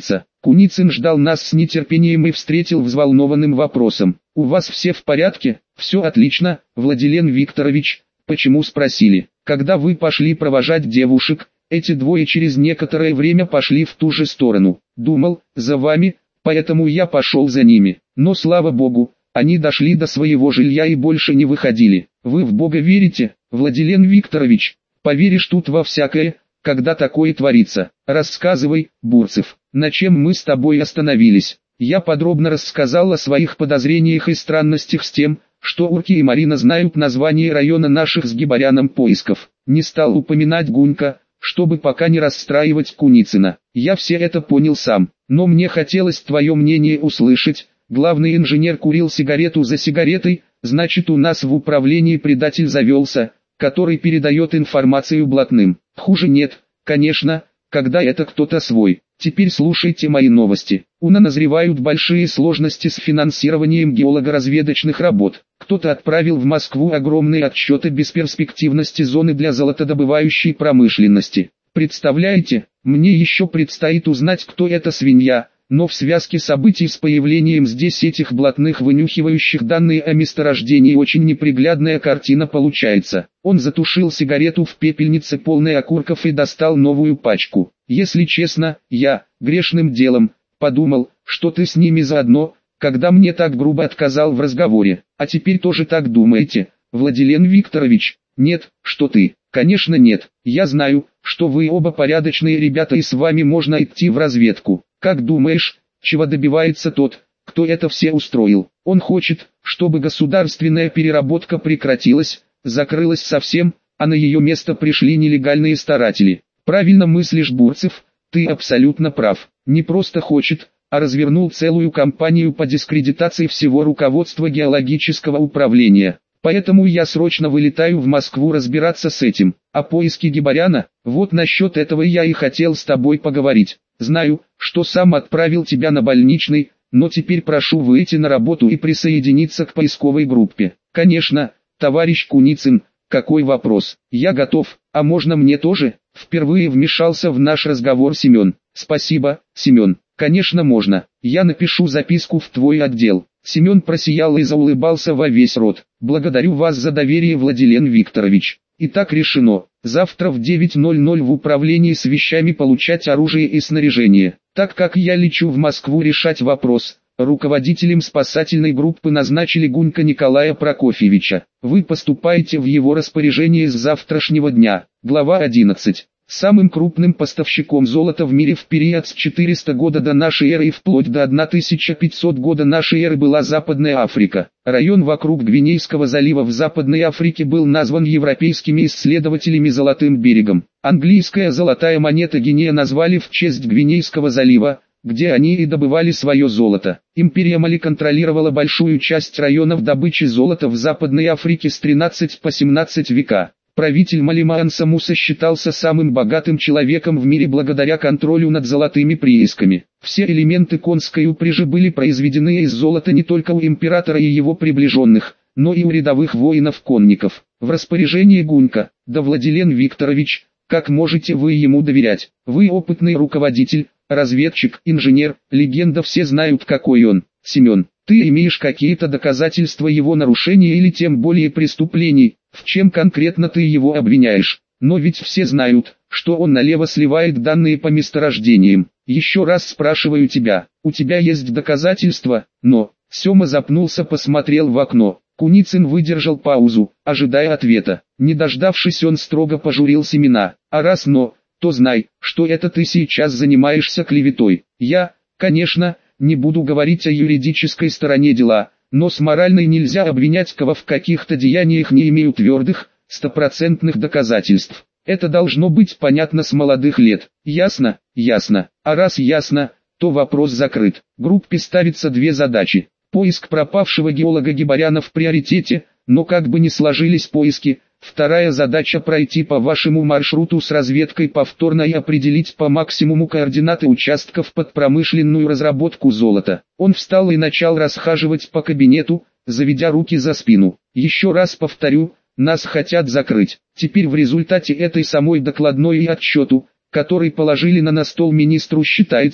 Куницын ждал нас с нетерпением и встретил взволнованным вопросом. «У вас все в порядке?» «Все отлично, Владилен Викторович». «Почему?» спросили. «Когда вы пошли провожать девушек, эти двое через некоторое время пошли в ту же сторону. Думал, за вами, поэтому я пошел за ними. Но слава богу, они дошли до своего жилья и больше не выходили». «Вы в Бога верите, Владилен Викторович?» «Поверишь тут во всякое, когда такое творится. Рассказывай, Бурцев, на чем мы с тобой остановились?» Я подробно рассказал о своих подозрениях и странностях с тем, что Урки и Марина знают название района наших с Гибаряном поисков. Не стал упоминать Гунька, чтобы пока не расстраивать Куницына. Я все это понял сам, но мне хотелось твое мнение услышать. Главный инженер курил сигарету за сигаретой, значит у нас в управлении предатель завелся, который передает информацию блатным. Хуже нет, конечно, когда это кто-то свой. Теперь слушайте мои новости. Назревают большие сложности с финансированием геолого-разведочных работ. Кто-то отправил в Москву огромные отчеты бесперспективности зоны для золотодобывающей промышленности. Представляете, мне еще предстоит узнать, кто эта свинья, но в связке событий с появлением здесь этих блатных, вынюхивающих данные о месторождении, очень неприглядная картина получается. Он затушил сигарету в пепельнице полной окурков и достал новую пачку. «Если честно, я, грешным делом, подумал, что ты с ними заодно, когда мне так грубо отказал в разговоре. А теперь тоже так думаете, Владилен Викторович?» «Нет, что ты, конечно нет. Я знаю, что вы оба порядочные ребята и с вами можно идти в разведку. Как думаешь, чего добивается тот, кто это все устроил? Он хочет, чтобы государственная переработка прекратилась, закрылась совсем, а на ее место пришли нелегальные старатели. Правильно мыслишь, Бурцев, ты абсолютно прав. Не просто хочет, а развернул целую кампанию по дискредитации всего руководства геологического управления. Поэтому я срочно вылетаю в Москву разбираться с этим. А поиски Гибаряна, вот насчет этого я и хотел с тобой поговорить. Знаю, что сам отправил тебя на больничный, но теперь прошу выйти на работу и присоединиться к поисковой группе. Конечно, товарищ Куницын, какой вопрос? Я готов, а можно мне тоже? Впервые вмешался в наш разговор Семен. Спасибо, Семен, конечно можно. Я напишу записку в твой отдел. Семен просиял и заулыбался во весь рот. Благодарю вас за доверие, Владилен Викторович. Итак, решено. Завтра в 9:00 в управлении с вещами получать оружие и снаряжение. Так как я лечу в Москву решать вопрос, руководителем спасательной группы назначили Гунька Николая Прокофьевича. Вы поступаете в его распоряжение с завтрашнего дня. Глава 11. Самым крупным поставщиком золота в мире в период с 400 года до нашей эры и вплоть до 1500 года нашей эры была Западная Африка. Район вокруг Гвинейского залива в Западной Африке был назван европейскими исследователями Золотым берегом. Английская золотая монета Гинея назвали в честь Гвинейского залива, где они и добывали свое золото. Империя Мали контролировала большую часть районов добычи золота в Западной Африке с 13 по 17 века. Правитель Мали Маанса Муса считался самым богатым человеком в мире благодаря контролю над золотыми приисками. Все элементы конской упряжи были произведены из золота не только у императора и его приближенных, но и у рядовых воинов-конников. В распоряжении Гунька. Да, Владилен Викторович, как можете вы ему доверять? Вы опытный руководитель, разведчик, инженер, легенда, все знают, какой он. Семен, ты имеешь какие-то доказательства его нарушения или тем более преступлений? В чем конкретно ты его обвиняешь? Но ведь все знают, что он налево сливает данные по месторождениям. Еще раз спрашиваю тебя, у тебя есть доказательства? Но, Сема запнулся, посмотрел в окно. Куницын выдержал паузу, ожидая ответа. Не дождавшись, он строго пожурил Семена. А раз но, то знай, что это ты сейчас занимаешься клеветой. Я, конечно, не буду говорить о юридической стороне дела, но с моральной нельзя обвинять, кого в каких-то деяниях не имеют твердых, стопроцентных доказательств. Это должно быть понятно с молодых лет. Ясно? Ясно. А раз ясно, то вопрос закрыт. Группе ставится две задачи. Поиск пропавшего геолога Гибаряна в приоритете, но как бы ни сложились поиски, вторая задача — пройти по вашему маршруту с разведкой повторно и определить по максимуму координаты участков под промышленную разработку золота. Он встал и начал расхаживать по кабинету, заведя руки за спину. Еще раз повторю, нас хотят закрыть. Теперь в результате этой самой докладной и отчету, который положили на стол министру, считается,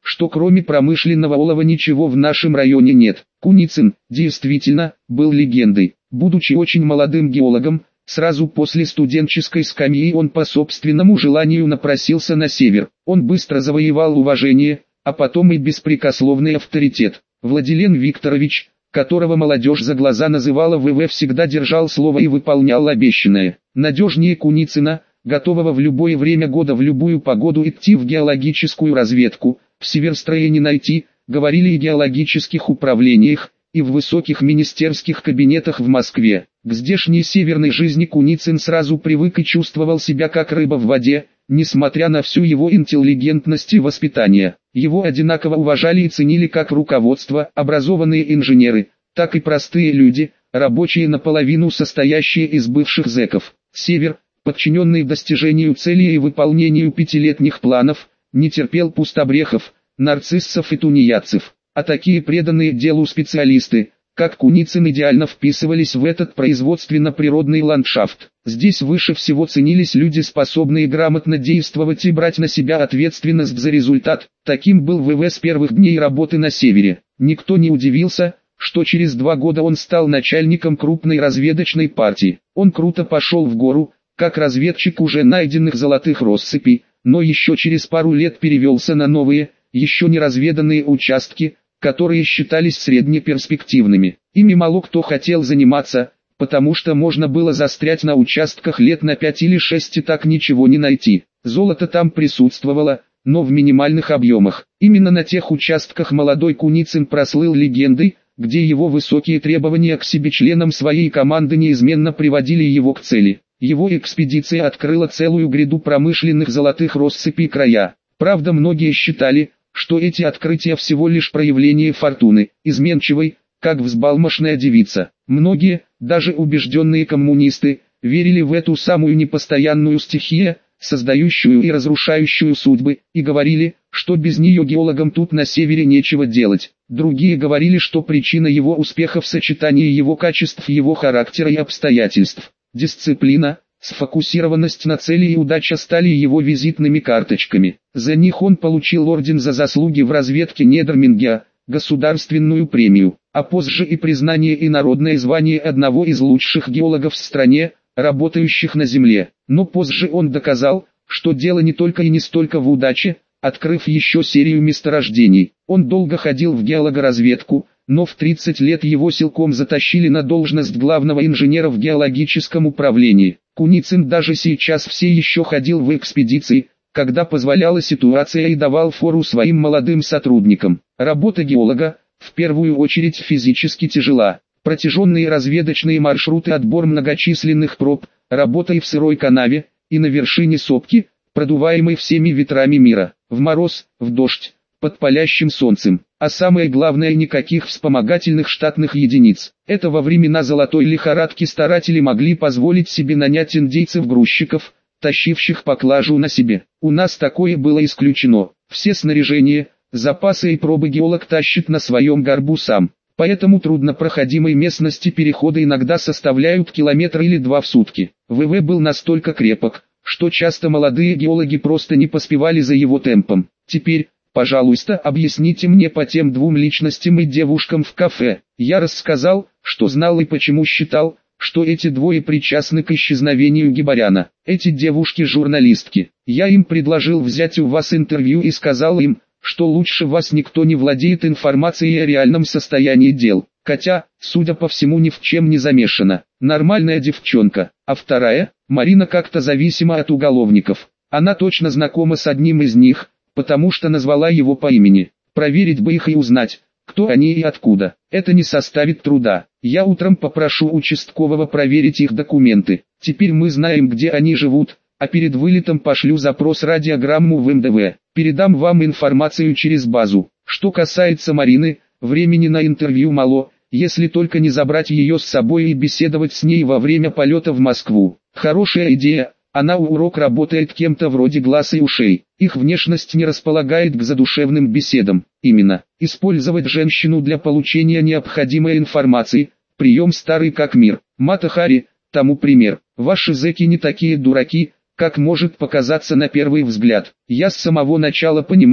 что кроме промышленного олова ничего в нашем районе нет. Куницын, действительно, был легендой. Будучи очень молодым геологом, сразу после студенческой скамьи он по собственному желанию напросился на север. Он быстро завоевал уважение, а потом и беспрекословный авторитет. Владилен Викторович, которого молодежь за глаза называла ВВ, всегда держал слово и выполнял обещанное. Надежнее Куницына, готового в любое время года в любую погоду идти в геологическую разведку, в Северстрое не найти, говорили и в геологических управлениях, и в высоких министерских кабинетах в Москве. К здешней северной жизни Куницын сразу привык и чувствовал себя как рыба в воде, несмотря на всю его интеллигентность и воспитание. Его одинаково уважали и ценили как руководство, образованные инженеры, так и простые люди, рабочие наполовину состоящие из бывших зэков. Север, подчиненный достижению целей и выполнению пятилетних планов, не терпел пустобрехов, нарциссов и тунеядцев, а такие преданные делу специалисты, как Куницын, идеально вписывались в этот производственно-природный ландшафт. Здесь выше всего ценились люди, способные грамотно действовать и брать на себя ответственность за результат. Таким был ВВ с первых дней работы на севере. Никто не удивился, что через 2 года он стал начальником крупной разведочной партии. Он круто пошел в гору, как разведчик уже найденных золотых россыпей, но еще через пару лет перевелся на новые, еще не разведанные участки, которые считались среднеперспективными. Ими мало кто хотел заниматься, потому что можно было застрять на участках лет на 5 или 6 и так ничего не найти. Золото там присутствовало, но в минимальных объемах. Именно на тех участках молодой Куницын прослыл легендой, где его высокие требования к себе членам своей команды неизменно приводили его к цели. Его экспедиция открыла целую гряду промышленных золотых россыпей края. Правда, многие считали, что эти открытия всего лишь проявление фортуны, изменчивой, как взбалмошная девица. Многие, даже убежденные коммунисты, верили в эту самую непостоянную стихию, создающую и разрушающую судьбы, и говорили, что без нее геологам тут на севере нечего делать. Другие говорили, что причина его успеха в сочетании его качеств, его характера и обстоятельств. Дисциплина, сфокусированность на цели и удача стали его визитными карточками. За них он получил орден за заслуги в разведке Недермингеа, государственную премию, а позже и признание и народное звание одного из лучших геологов в стране, работающих на земле. Но позже он доказал, что дело не только и не столько в удаче, открыв еще серию месторождений. Он долго ходил в геологоразведку, но в 30 лет его силком затащили на должность главного инженера в геологическом управлении. Куницын даже сейчас все еще ходил в экспедиции, когда позволяла ситуация, и давал фору своим молодым сотрудникам. Работа геолога, в первую очередь, физически тяжела. Протяженные разведочные маршруты, отбор многочисленных проб, работа и в сырой канаве, и на вершине сопки, продуваемой всеми ветрами мира, в мороз, в дождь, под палящим солнцем. А самое главное, никаких вспомогательных штатных единиц. Это во времена золотой лихорадки старатели могли позволить себе нанять индейцев-грузчиков, тащивших поклажу на себе. У нас такое было исключено. Все снаряжение, запасы и пробы геолог тащит на своем горбу сам. Поэтому труднопроходимой местности переходы иногда составляют километр или 2 в сутки. ВВ был настолько крепок, что часто молодые геологи просто не поспевали за его темпом. Теперь, пожалуйста, объясните мне по тем 2 личностям и девушкам в кафе. Я рассказал, что знал и почему считал, что эти 2 причастны к исчезновению Гибаряна. Эти девушки-журналистки. Я им предложил взять у вас интервью и сказал им, что лучше вас никто не владеет информацией о реальном состоянии дел. Катя, судя по всему, ни в чем не замешана. Нормальная девчонка. А вторая, Марина, как-то зависима от уголовников. Она точно знакома с одним из них, потому что назвала его по имени. Проверить бы их и узнать, кто они и откуда. Это не составит труда. Я утром попрошу участкового проверить их документы. Теперь мы знаем, где они живут, а перед вылетом пошлю запрос радиограмму в МДВ. Передам вам информацию через базу. Что касается Марины, времени на интервью мало, если только не забрать ее с собой и беседовать с ней во время полета в Москву. Хорошая идея. Она у урок работает кем-то вроде глаз и ушей. Их внешность не располагает к задушевным беседам. Именно, использовать женщину для получения необходимой информации, прием старый как мир. Мата Хари, тому пример. Ваши зэки не такие дураки, как может показаться на первый взгляд. Я с самого начала понимал,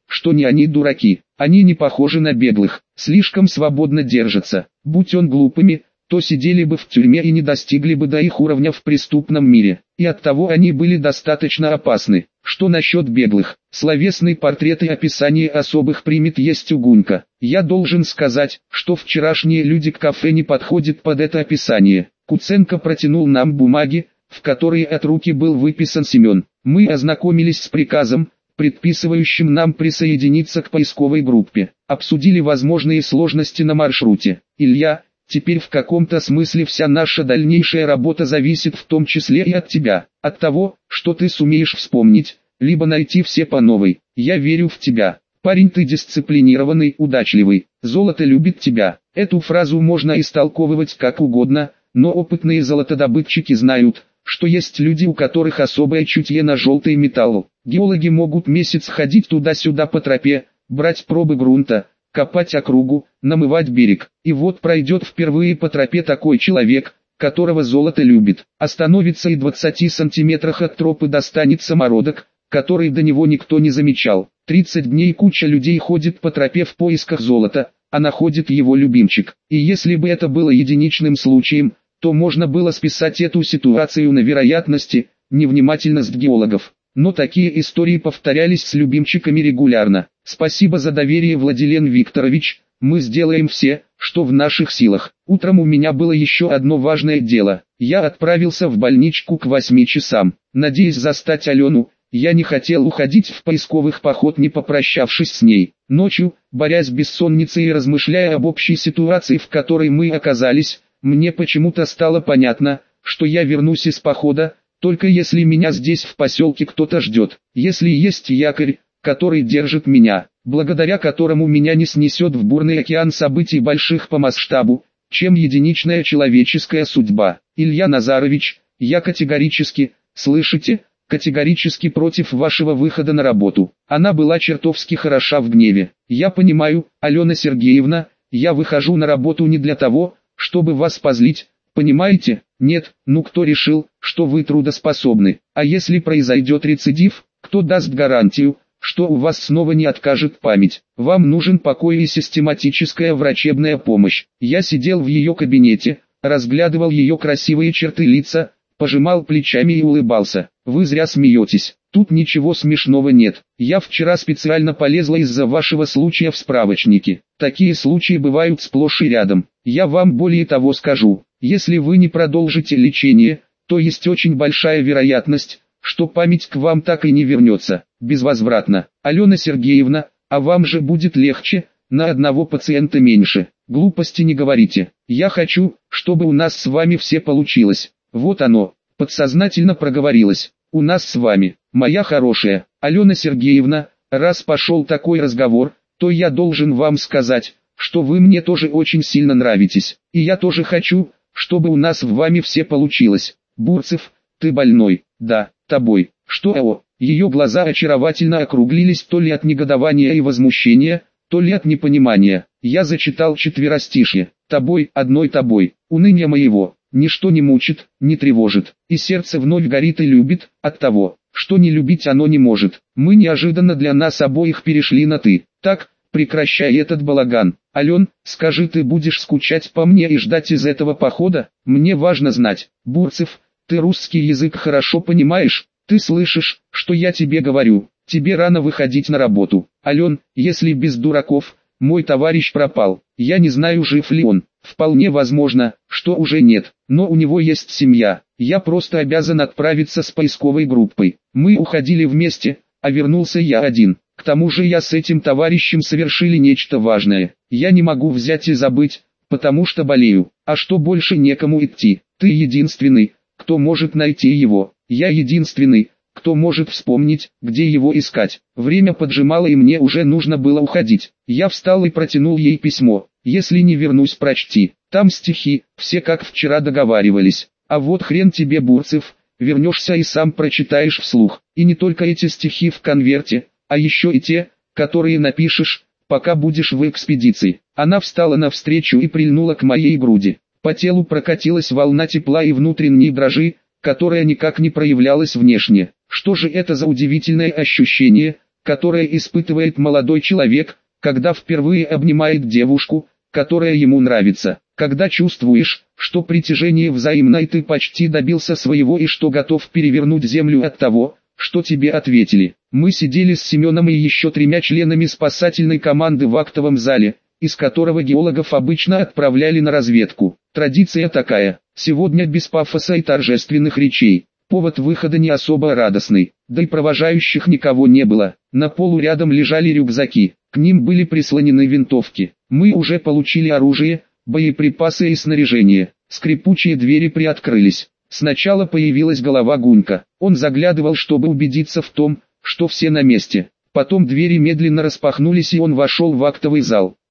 что не они дураки. Они не похожи на беглых, слишком свободно держатся. Будь он глупыми, то сидели бы в тюрьме и не достигли бы до их уровня в преступном мире. И оттого они были достаточно опасны. Что насчет беглых? Словесный портрет и описание особых примет есть у Гунька. Я должен сказать, что вчерашние люди к кафе не подходят под это описание. Куценко протянул нам бумаги, в которые от руки был выписан Семен. Мы ознакомились с приказом, предписывающим нам присоединиться к поисковой группе. Обсудили возможные сложности на маршруте. Илья, теперь в каком-то смысле вся наша дальнейшая работа зависит в том числе и от тебя. От того, что ты сумеешь вспомнить, либо найти все по новой. Я верю в тебя. Парень, ты дисциплинированный, удачливый. Золото любит тебя. Эту фразу можно истолковывать как угодно, но опытные золотодобытчики знают, что есть люди, у которых особое чутье на желтый металл. Геологи могут месяц ходить туда-сюда по тропе, брать пробы грунта, копать округу, намывать берег. И вот пройдет впервые по тропе такой человек, которого золото любит. Остановится и 20 сантиметрах от тропы достанет самородок, который до него никто не замечал. 30 дней куча людей ходит по тропе в поисках золота, а находит его любимчик. И если бы это было единичным случаем, то можно было списать эту ситуацию на вероятности, невнимательность геологов. Но такие истории повторялись с любимчиками регулярно. Спасибо за доверие, Владилен Викторович, мы сделаем все, что в наших силах. Утром у меня было еще одно важное дело. Я отправился в больничку к 8 часам, надеясь застать Алену. Я не хотел уходить в поисковых поход, не попрощавшись с ней. Ночью, борясь с бессонницей и размышляя об общей ситуации, в которой мы оказались, мне почему-то стало понятно, что я вернусь из похода, только если меня здесь в поселке кто-то ждет. Если есть якорь, который держит меня, благодаря которому меня не снесет в бурный океан событий больших по масштабу, чем единичная человеческая судьба. Илья Назарович, я категорически, слышите, категорически против вашего выхода на работу. Она была чертовски хороша в гневе. Я понимаю, Алена Сергеевна, я выхожу на работу не для того, чтобы вас позлить, понимаете? Нет, ну кто решил, что вы трудоспособны? А если произойдет рецидив, кто даст гарантию, что у вас снова не откажет память? Вам нужен покой и систематическая врачебная помощь. Я сидел в ее кабинете, разглядывал ее красивые черты лица, пожимал плечами и улыбался. Вы зря смеетесь, тут ничего смешного нет. Я вчера специально полезла из-за вашего случая в справочники. Такие случаи бывают сплошь и рядом. Я вам более того скажу, если вы не продолжите лечение, то есть очень большая вероятность, что память к вам так и не вернется, безвозвратно. Алена Сергеевна, а вам же будет легче, на одного пациента меньше. Глупости не говорите. Я хочу, чтобы у нас с вами все получилось. Вот оно, подсознательно проговорилось. У нас с вами, моя хорошая, Алена Сергеевна, раз пошел такой разговор, то я должен вам сказать, что вы мне тоже очень сильно нравитесь. И я тоже хочу, чтобы у нас в вами все получилось. Бурцев, ты больной, да, тобой. Что? Ее глаза очаровательно округлились то ли от негодования и возмущения, то ли от непонимания. Я зачитал четверостишье. Тобой, одной тобой, уныние моего, ничто не мучит, не тревожит, и сердце вновь горит и любит, от того, что не любить оно не может. Мы неожиданно для нас обоих перешли на «ты». Так, прекращай этот балаган. Ален, скажи, ты будешь скучать по мне и ждать из этого похода? Мне важно знать. Бурцев, ты русский язык хорошо понимаешь? Ты слышишь, что я тебе говорю? Тебе рано выходить на работу. Ален, если без дураков, мой товарищ пропал. Я не знаю, жив ли он. Вполне возможно, что уже нет, но у него есть семья. Я просто обязан отправиться с поисковой группой. Мы уходили вместе, а вернулся я один. К тому же я с этим товарищем совершили нечто важное. Я не могу взять и забыть, потому что болею. А что, больше некому идти? Ты единственный, кто может найти его. Я единственный, кто может вспомнить, где его искать. Время поджимало, и мне уже нужно было уходить. Я встал и протянул ей письмо. Если не вернусь, прочти. Там стихи, все как вчера договаривались. А вот хрен тебе, Бурцев, вернешься и сам прочитаешь вслух. И не только эти стихи в конверте, а еще и те, которые напишешь, пока будешь в экспедиции. Она встала навстречу и прильнула к моей груди. По телу прокатилась волна тепла и внутренней дрожи, которая никак не проявлялась внешне. Что же это за удивительное ощущение, которое испытывает молодой человек, когда впервые обнимает девушку, которая ему нравится. Когда чувствуешь, что притяжение взаимно и ты почти добился своего и что готов перевернуть землю от того, что тебе ответили. Мы сидели с Семеном и еще 3 членами спасательной команды в актовом зале, из которого геологов обычно отправляли на разведку. Традиция такая, сегодня без пафоса и торжественных речей. Повод выхода не особо радостный, да и провожающих никого не было. На полу рядом лежали рюкзаки, к ним были прислонены винтовки. Мы уже получили оружие, боеприпасы и снаряжение. Скрипучие двери приоткрылись. Сначала появилась голова Гунька. Он заглядывал, чтобы убедиться в том, что все на месте. Потом двери медленно распахнулись и он вошел в актовый зал.